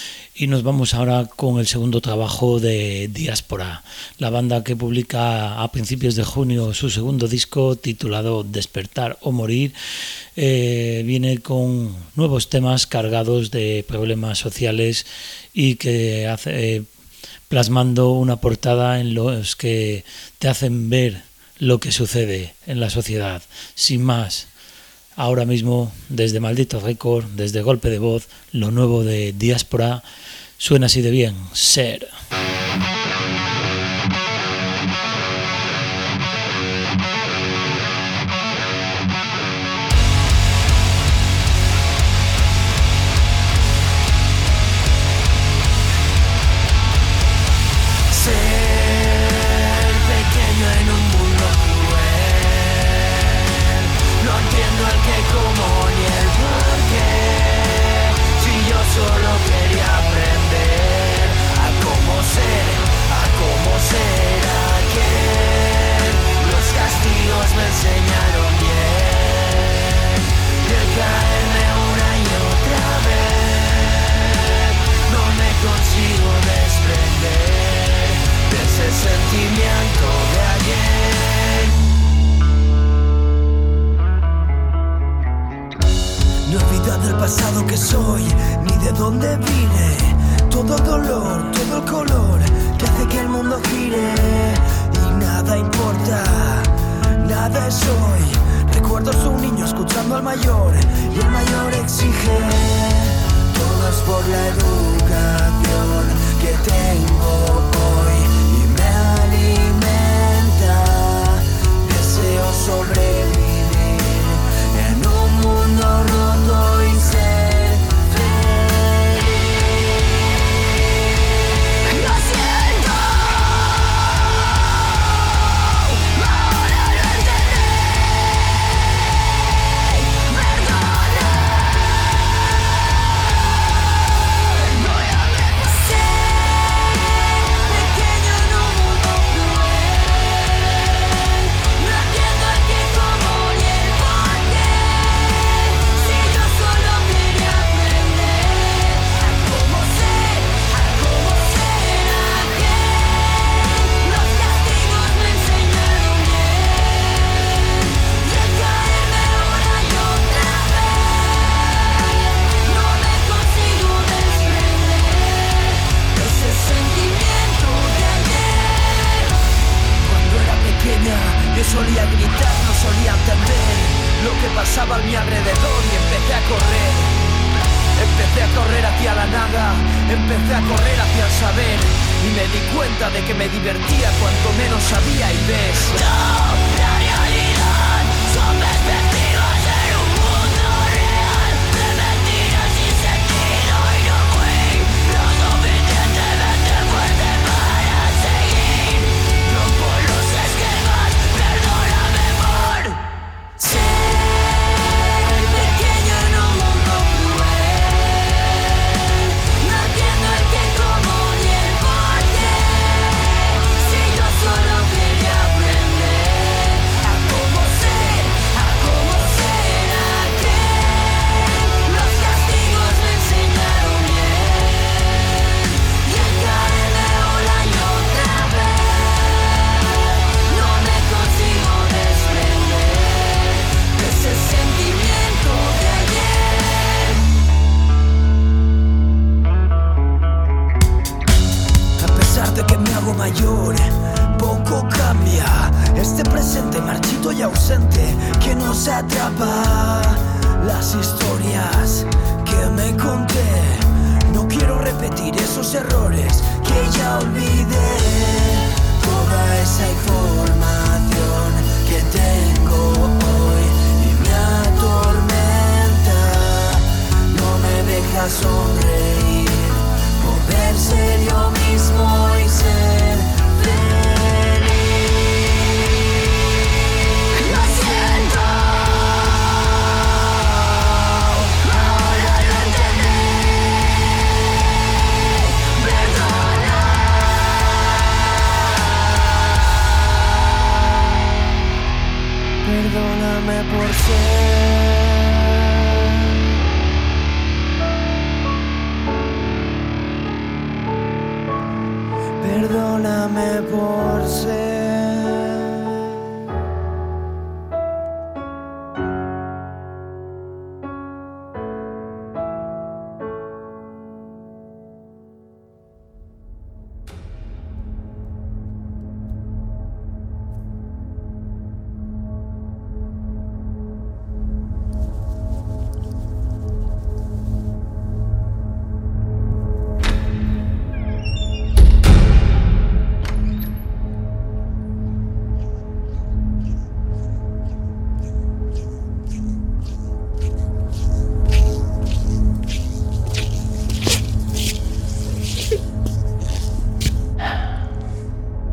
[SPEAKER 1] Y nos vamos ahora con el segundo trabajo de Diáspora, la banda que publica a principios de junio su segundo disco titulado Despertar o Morir. Viene con nuevos temas cargados de problemas sociales y que hace plasmando una portada en los que te hacen ver lo que sucede en la sociedad. Sin más, ahora mismo desde Maldito Record, desde Golpe de Voz, lo nuevo de Diáspora, Suena así de bien, Ser.
[SPEAKER 6] Solo quería aprender a cómo ser aquel. Los castigos me enseñaron bien y el caerme una y otra vez no me consigo desprender de ese sentimiento de ayer. No he olvidado el pasado que soy, ni de dónde vine. Todo dolor, todo el color que hace que el mundo gire. Y nada importa, nada es hoy. Recuerdo a un niño escuchando al mayor y el mayor exige. Todo es por la educación que tengo hoy y me alimenta. Deseo sobrevivir en un mundo roto y ser feliz. Lo siento, ahora lo entendí. Perdona, voy a ver. Ser pequeño en un mundo cruel. No entiendo el qué, cómo ni el por qué. Si yo solo quería aprender a cómo ser aquel. Los castigos me enseñaron bien y al caerme una y otra vez no me consigo desprender de ese sentimiento de ayer. Cuando era pequeña yo solía gritar, no solía entender lo que pasaba a mi alrededor y empecé a correr. Empecé a correr hacia la nada, empecé a correr hacia el saber y me di cuenta de que me divertía cuanto menos sabía y ves. La realidad son perspectivas en un mundo real de mentiras sin sentido y no fui lo suficientemente fuerte para seguir. Rompo los esquemas, perdóname por ser pequeño en un mundo cruel. No entiendo el qué, cómo ni el por qué. Si yo solo quería aprender a cómo ser aquel. Los castigos me enseñaron bien y al caerme una y otra vez no me consigo desprender de ese sentimiento de ayer. A pesar de que me hago mayor, poco cambia. Este presente marchito y ausente que nos atrapa. Las historias que me conté, no quiero repetir esos errores que ya olvidé. Toda esa información que tengo hoy y me atormenta, no me deja sonreír, poder ser yo mismo y ser feliz. Lo siento, ahora lo entendí. Perdona, perdóname por ser. Perdóname por ser.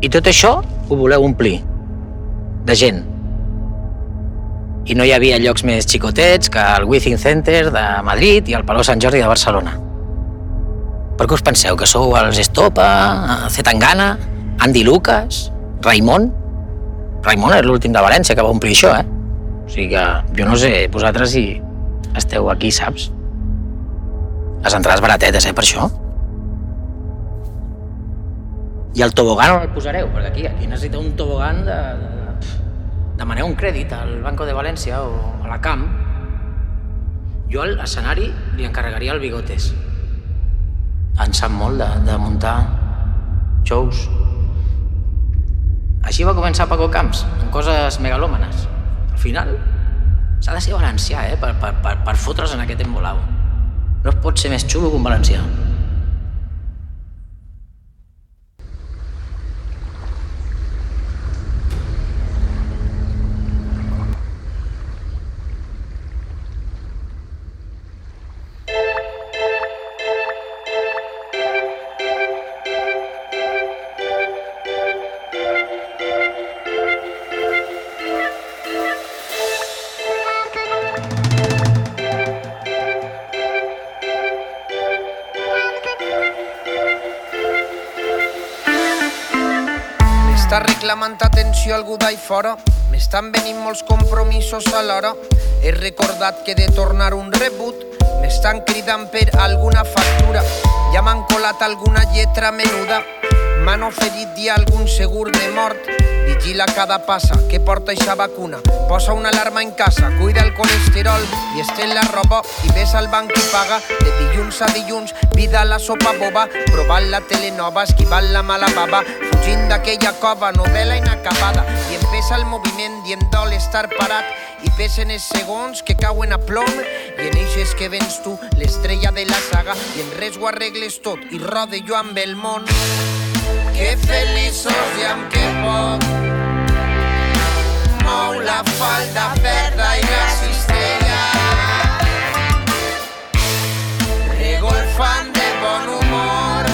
[SPEAKER 11] I tot això ho voleu omplir de gent. I no hi havia llocs més xicotets que el Withing Center de Madrid i el Palau Sant Jordi de Barcelona. Per què us penseu? Que sou els Estopa, Zetangana, Andy Lucas, Raimon? Raimon és l'últim de València que va omplir això, O sigui que jo no sé, vosaltres si esteu aquí, saps? Les entrades baratetes, per això. I el tobogan on el posareu? Perquè aquí necessita un tobogan demaneu un crèdit al Banco de València o a la Camp. Jo a l'escenari li encarregaria el Bigotes. En sap molt de muntar shows. Així va començar Paco Camps, en coses megalòmanes. Al final s'ha de ser valencià, per fotre's en aquest embolau. No es pot ser més xulo que un valencià.
[SPEAKER 12] M'està reclamant atenció algú d'ahí fora. M'estan venint molts compromisos alhora. He recordat que he de tornar un rebut. M'estan cridant per alguna factura. Ja m'han colat alguna lletra menuda. M'han oferit ja algun segur de mort. Vigila cada passa que porta eixa vacuna. Posa una alarma en casa, cuida el colesterol i estén la roba i ves al banc i paga. De dilluns a dilluns, vida a la sopa boba, provant la telenova, esquivant la mala baba, fugint d'aquella cova, novel·la inacabada. I empesa el moviment i em dol estar parat i pesen els segons que cauen a plom i en eixes que vens tu, l'estrella de la saga, i en res ho arregles tot i rode jo amb el món. Que feliços i amb que poc mou la falda verda i la cistella. Regolfant de bon humor,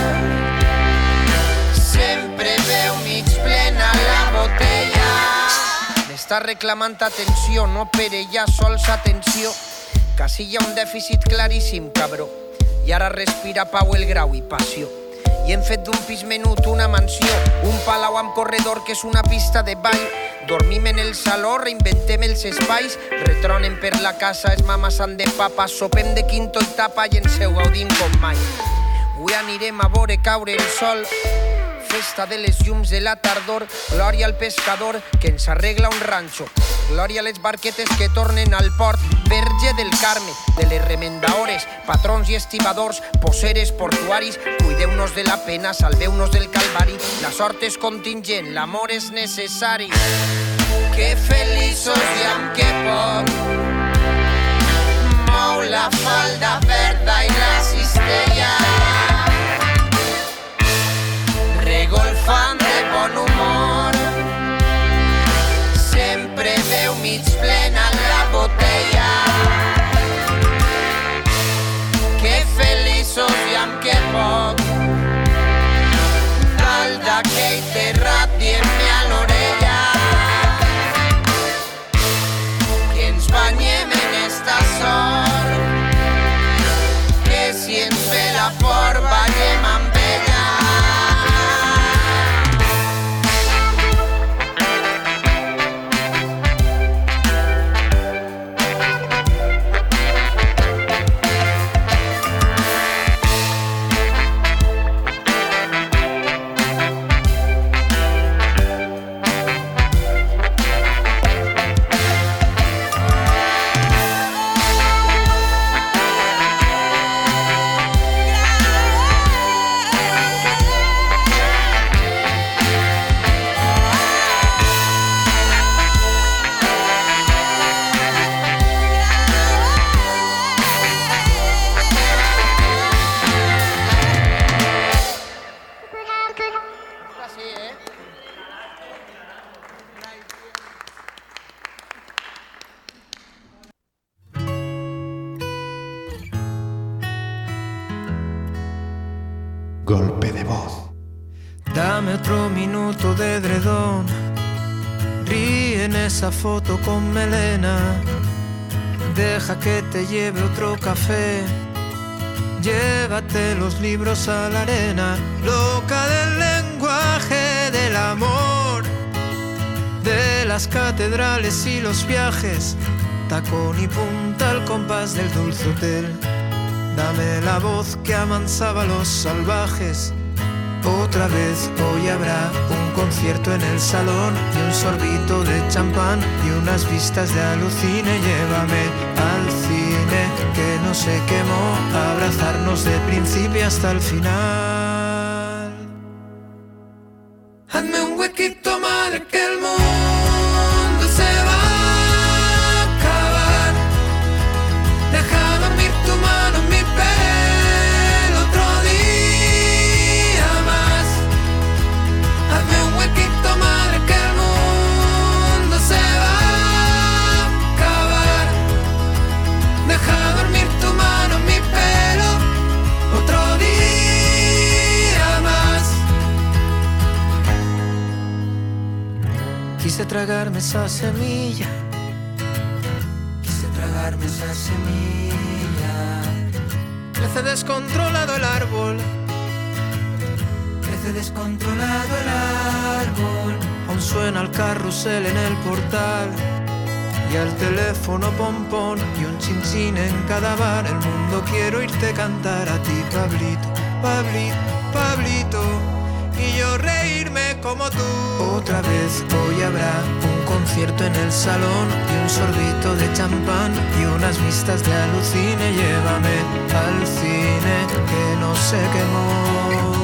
[SPEAKER 12] sempre veu mig plena la botella. M'està reclamant atenció, no per ella sols atenció. Quasi hi ha un dèficit claríssim, cabró. I ara respira Pau el Grau i passió. I hem fet d'un pis menut una mansió, un palau amb corredor que és una pista de ball. Dormim en el saló, reinventem els espais, retronen per la casa, es mamassant de papa, sopem de quinto i tapa i ens ho gaudim com mai. Avui anirem a veure caure el sol, festa de les llums de la tardor, glòria al pescador que ens arregla un ranxo, glòria a les barquetes que tornen al port, Verge del Carme, de les remendaores, patrons i estibadors, posseres, portuaris, cuideu-nos de la pena, salveu-nos del calvari, la sort és contingent, l'amor és necessari. Que feliços i amb que poc mou la falda verda i la cistella. Regolfant de bon humor, sempre veu mig plena la botella. Que feliços i amb que poc dalt d'aquell terrat dient-me a l'orella que ens banyem en esta sort, que si ens ve la por ballem amb ella.
[SPEAKER 5] Golpe de voz.
[SPEAKER 12] Dame
[SPEAKER 13] Dame otro minuto de edredón. Ríe en esa foto con melena. Deja que te lleve otro café. Llévate los libros a la arena. Loca del lenguaje del amor, de las catedrales y los viajes. Tacón y punta al compás del dulce hotel. Dame la voz que amansaba a los salvajes. Otra vez hoy habrá un concierto en el salón y un sorbito de champán y unas vistas de alucine. Llévame al cine que no se quemó, abrazarnos de principio hasta el final. Hazme un huequito, madre, que el mundo se va a acabar. Deja dormir tu mano en mi pelo otro día más. Hazme un huequito, madre, que el mundo se va a acabar. Deja dormir tu mano en mi pelo otro día más. Quise tragarme esa semilla. Quise tragarme esa semilla. Crece descontrolado el árbol. Crece descontrolado el árbol. Aún suena el carrusel en el portal. Y al teléfono pompón y un chinchín en cada bar. El mundo quiero irte cantar a ti, Pablito, Pablito, Pablito. Y yo reírme como tú. Otra vez hoy habrá un concierto en el salón y un sorbito de champán y unas vistas de alucine. Llévame al cine que no se quemó.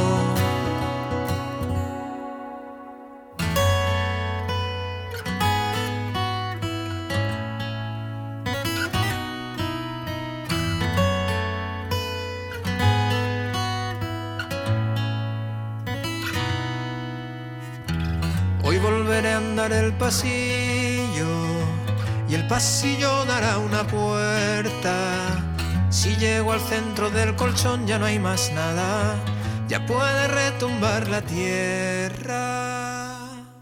[SPEAKER 13] Hoy volveré a andar el pasillo y el pasillo dará una puerta. Si llego al centro del colchón ya no hay más nada, ya puede retumbar la tierra.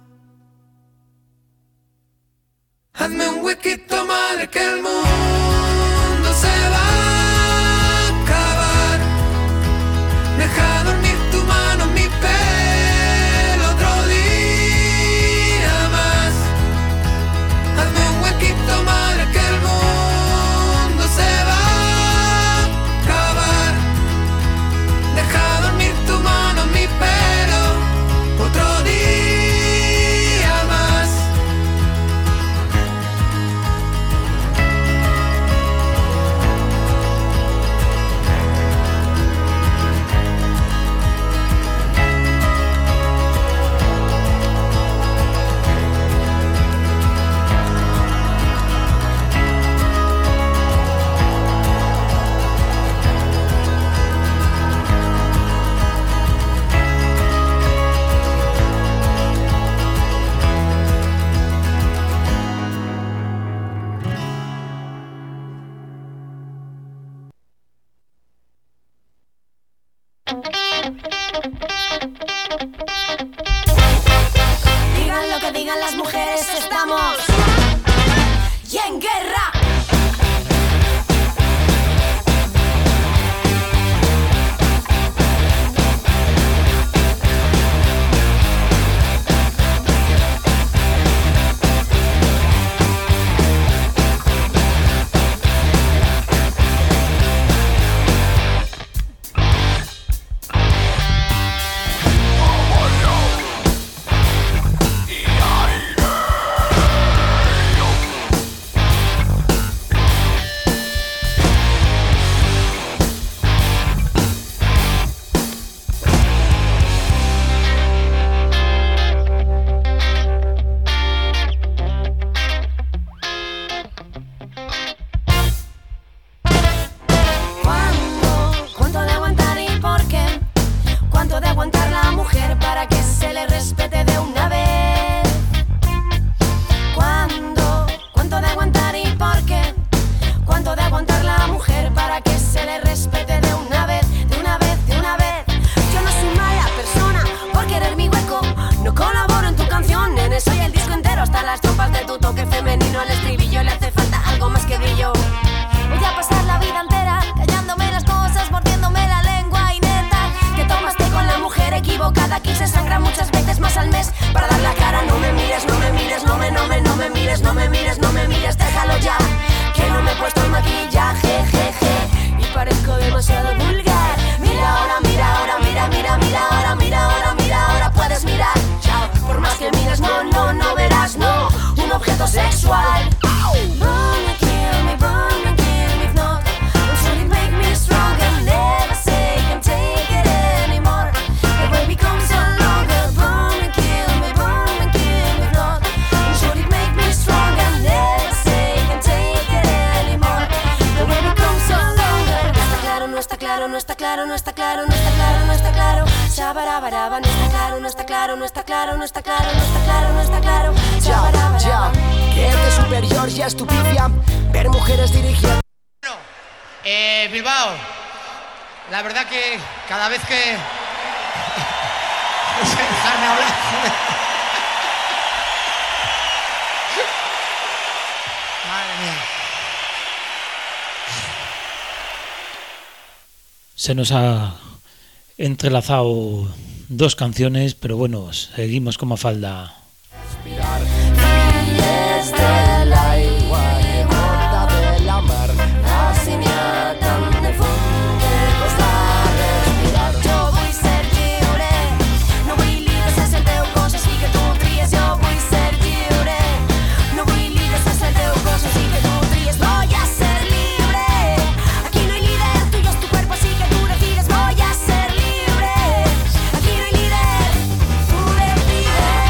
[SPEAKER 13] Hazme un huequito, madre, que el mundo se va a acabar. Deja dormir tu mano en mi pelo otro día más. Hazme un huequito, madre, que el mundo se va a acabar. Deja dormir tu mano en mi pelo otro día más.
[SPEAKER 14] Digan lo que digan las mujeres, estamos y en guerra. toque femenino al estribillo. Le hace falta algo más que brillo. Voy a pasar la vida entera callándome las cosas, mordiéndome la lengua y neta que tomaste con la mujer equivocada. Aquí se sangra muchas veces más al mes para dar la cara. No me mires, no me mires, no me mires, no me mires, no me mires, déjalo ya, que no me he puesto el maquillaje, jeje, y parezco demasiado vulgar. Mira ahora, mira ahora, mira, mira, mira ahora, mira ahora, mira ahora, puedes mirar, chao, por más que mires, no verás, no, un objeto sexual. Burn me, kill me, burn me, kill me, if not, should it make me stronger? Never say I can take it anymore. The way becomes so longer. Burn me, kill me, if not, should it make me stronger? Never say I can take it anymore. The way becomes so longer. No está claro, no está claro, no está claro, no está claro, no está claro, no está claro. Shabarabaraba, no está claro, no está claro, no está claro, no está claro, no está claro, no está claro.
[SPEAKER 15] Ya, creerte superior ya es tu pifia. Ver mujeres dirigiendo.
[SPEAKER 16] Bilbao, la verdad que cada vez que... No sé, dejarme hablar. Madre mía.
[SPEAKER 1] Se nos ha entrelazado dos canciones, pero bueno, seguimos con Mafalda.
[SPEAKER 14] Files de l'aigua que brota de la mar, así n'hi ha tant de fum que costa respirar. Jo vull ser lliure, no vull lides a ser teu cosa, sí que tu tries. Jo vull ser lliure, no vull lides a ser teu cosa, sí que tu tries. Voy a ser libre, aquí no hay líder, tuyo es tu cuerpo, así que tú decides. Voy a ser libre, aquí no hay líder, tú decides.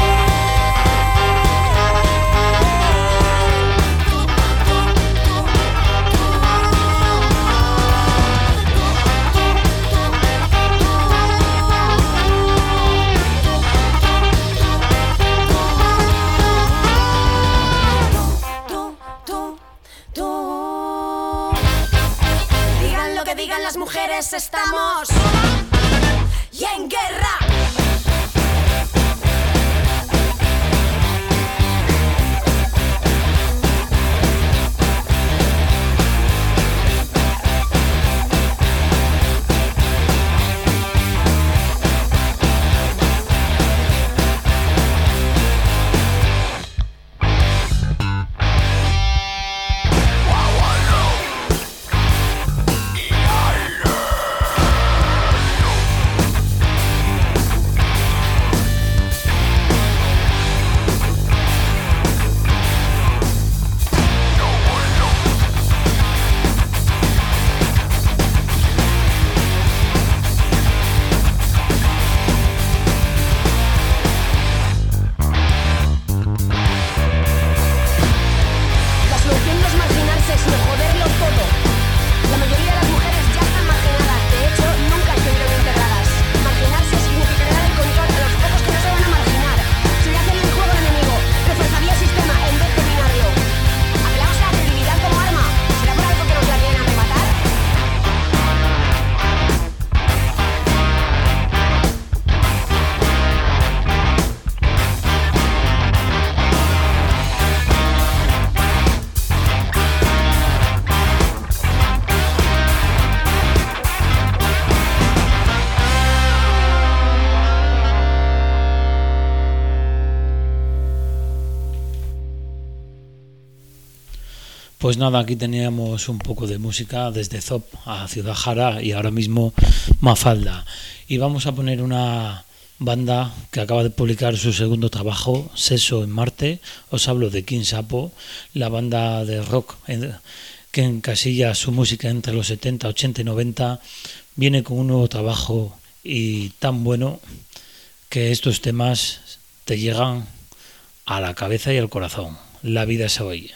[SPEAKER 14] Digan lo que digan las mujeres, estamos y en guerra. La solución no es marginarse, sino joderlo todo. La mayoría de las mujeres ya están marginadas, de hecho, nunca estuvieron integradas. Marginarse significaría dar el control a los pocos que no se van a marginar. Si le hacen el juego al enemigo, reforzaría el sistema en vez de minarlo. ¿Apelamos a la credibilidad como arma? ¿Será por algo que nos la quieren arrebatar?
[SPEAKER 1] Pues nada, aquí teníamos un poco de música desde Zop a Ciudad Jara y ahora mismo Mafalda. Y vamos a poner una banda que acaba de publicar su segundo trabajo, Sexo en Marte. Os hablo de King Sapo, la banda de rock que encasilla su música entre los 70, 80 y 90. Viene con un nuevo trabajo y tan bueno que estos temas te llegan a la cabeza y al corazón. La vida se oye.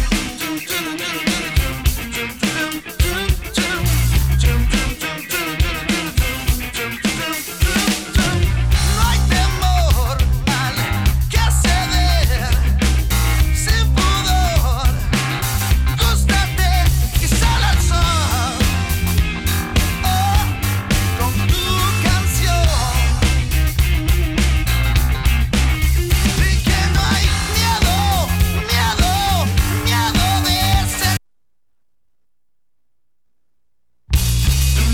[SPEAKER 17] Suéñate,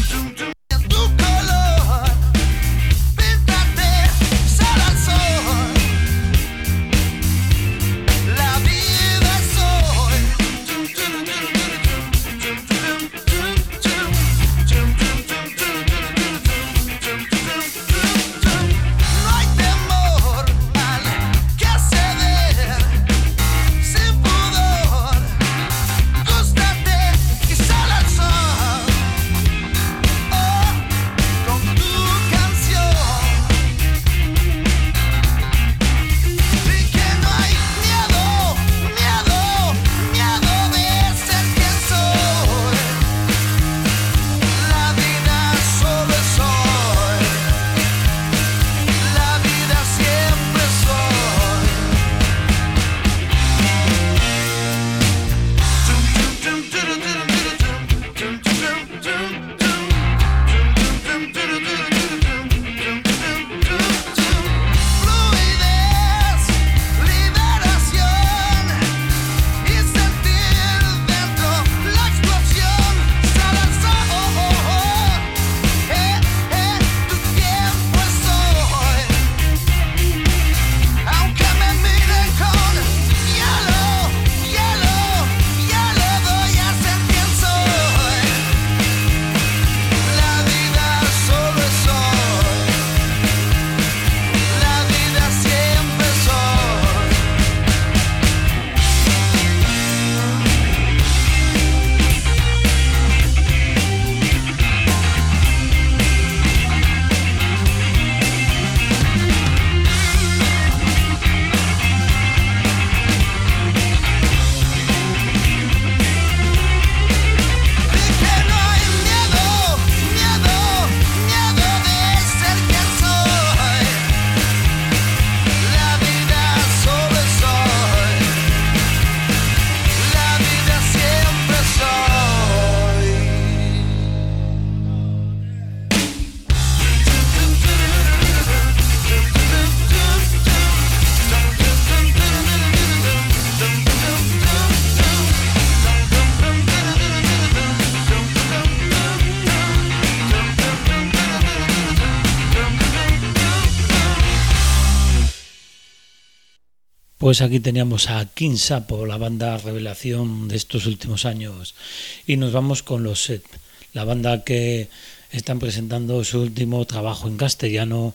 [SPEAKER 1] Pues aquí teníamos a King Sapo, la banda revelación de estos últimos años, y nos vamos con los Set, la banda que están presentando su último trabajo en castellano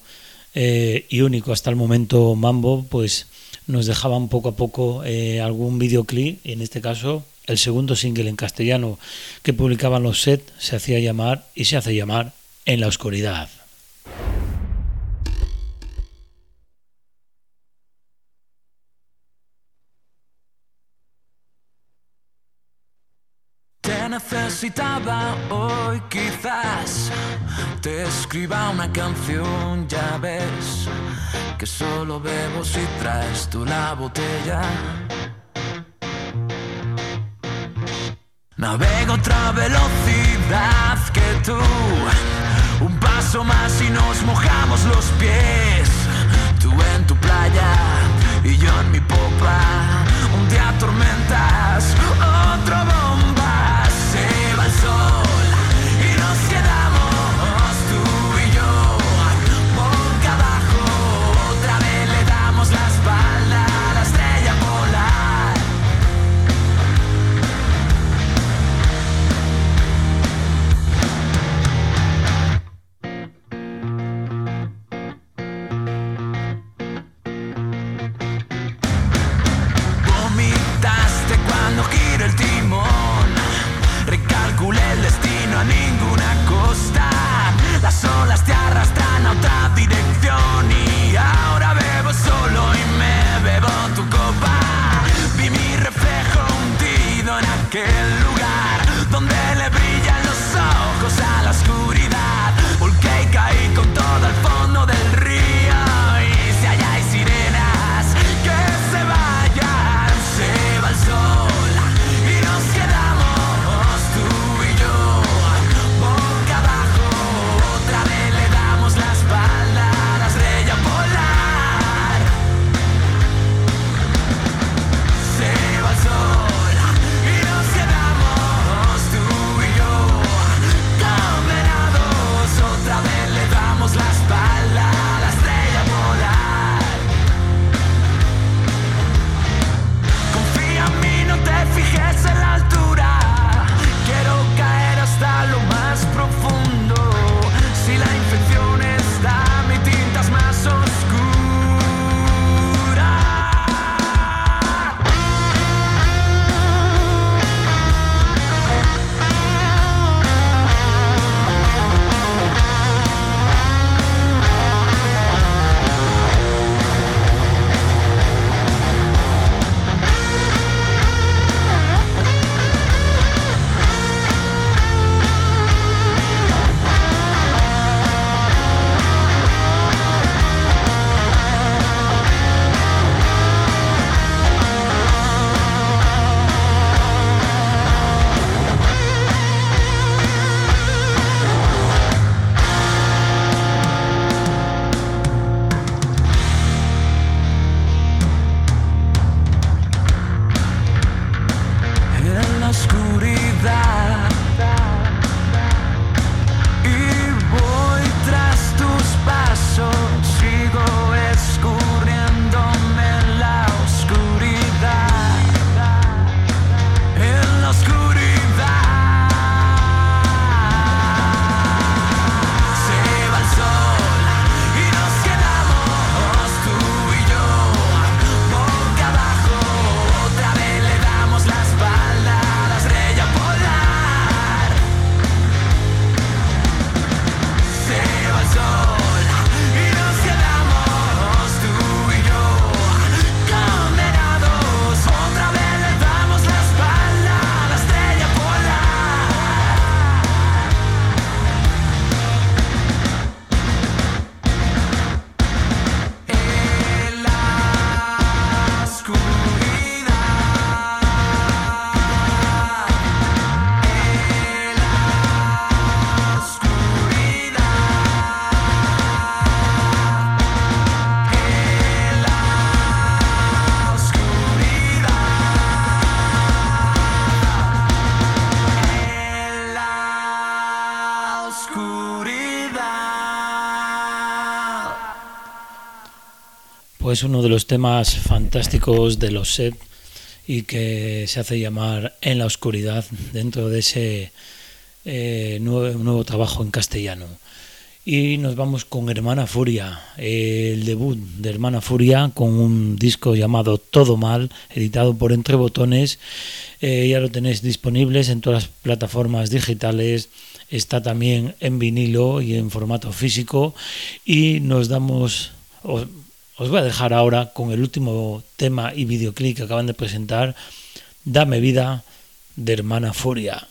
[SPEAKER 1] y único hasta el momento, Mambo. Pues nos dejaban poco a poco algún videoclip, y en este caso el segundo single en castellano que publicaban los Set se hacía llamar y se hace llamar En la oscuridad.
[SPEAKER 13] Te necesitaba hoy, quizás te escriba una canción, ya ves que solo bebo si traes tú la botella. Navego otra velocidad que tú, un paso más y nos mojamos los pies. Tú en tu playa y yo en mi popa, un día tormentas, otro bomba. Se va el sol y nos quedamos tú y yo boca abajo. Otra vez le damos la espalda a la estrella polar. Vomitaste cuando gira el timón.
[SPEAKER 1] Pues uno de los temas fantásticos de los Set y que se hace llamar En la oscuridad dentro de ese nuevo trabajo en castellano. Y nos vamos con Hermana Furia, el debut de Hermana Furia con un disco llamado Todo Mal, editado por Entre Botones. Ya lo tenéis disponibles en todas las plataformas digitales, está también en vinilo y en formato físico. Y nos damos... Os voy a dejar ahora con el último tema y videoclip que acaban de presentar, Dame Vida, de Hermana Furia.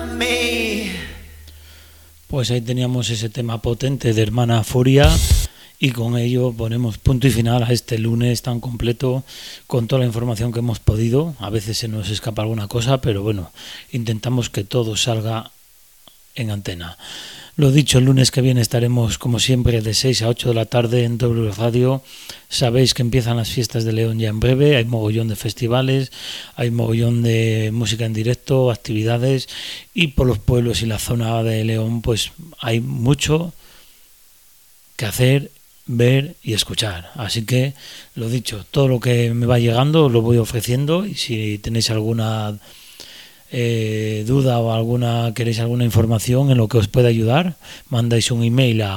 [SPEAKER 1] Pues ahí teníamos ese tema potente de Hermana Furia Y con ello ponemos punto y final a este lunes tan completo, con toda la información que hemos podido. A veces se nos escapa alguna cosa, pero bueno, intentamos que todo salga en antena. Lo dicho, el lunes que viene estaremos como siempre de 6 a 8 de la tarde en W Radio. Sabéis que empiezan las fiestas de León ya en breve, hay mogollón de festivales, hay mogollón de música en directo, actividades, y por los pueblos y la zona de León pues hay mucho que hacer, ver y escuchar. Así que lo dicho, todo lo que me va llegando lo voy ofreciendo, y si tenéis alguna duda o queréis alguna información en lo que os pueda ayudar, mandáis un email a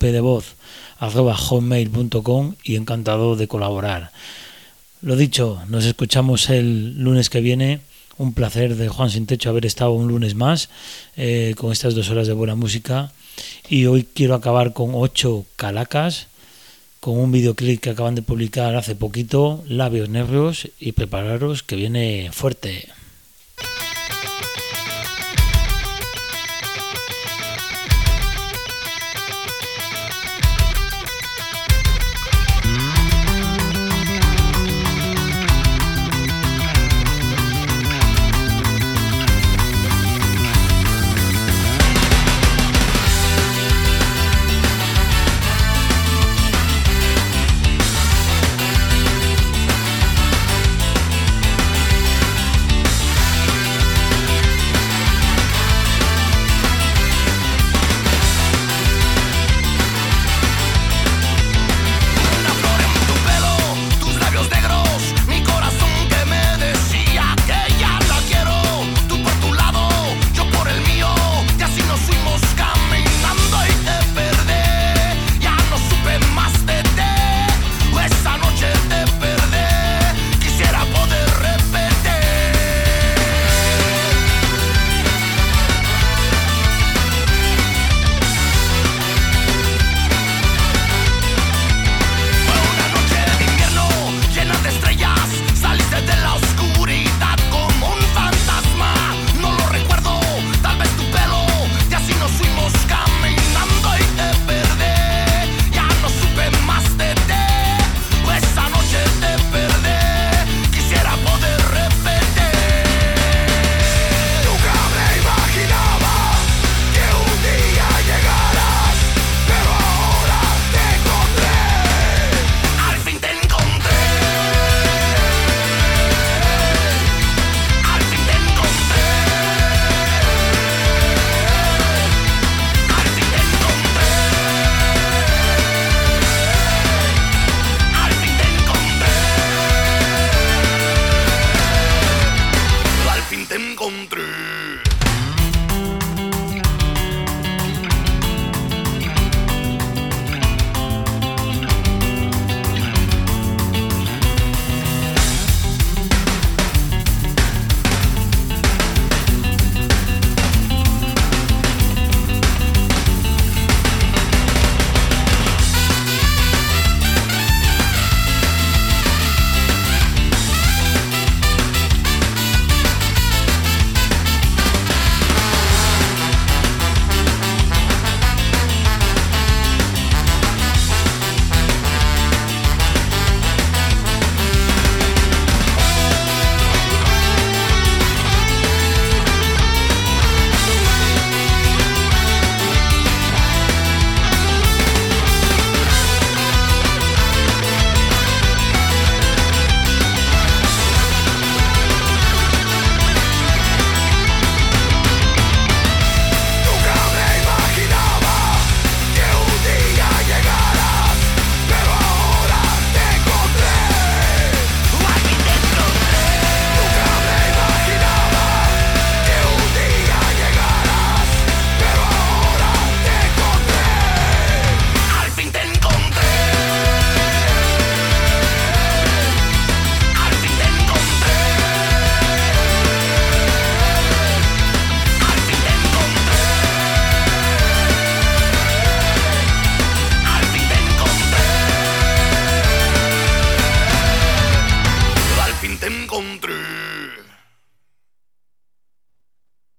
[SPEAKER 1] golpedevoz@hotmail.com y encantado de colaborar. Lo dicho, nos escuchamos el lunes que viene. Un placer de Juan Sin Techo haber estado un lunes más con estas 2 horas de buena música, y hoy quiero acabar con 8 calacas, con un videoclip que acaban de publicar hace poquito, Labios Negros, y prepararos que viene fuerte.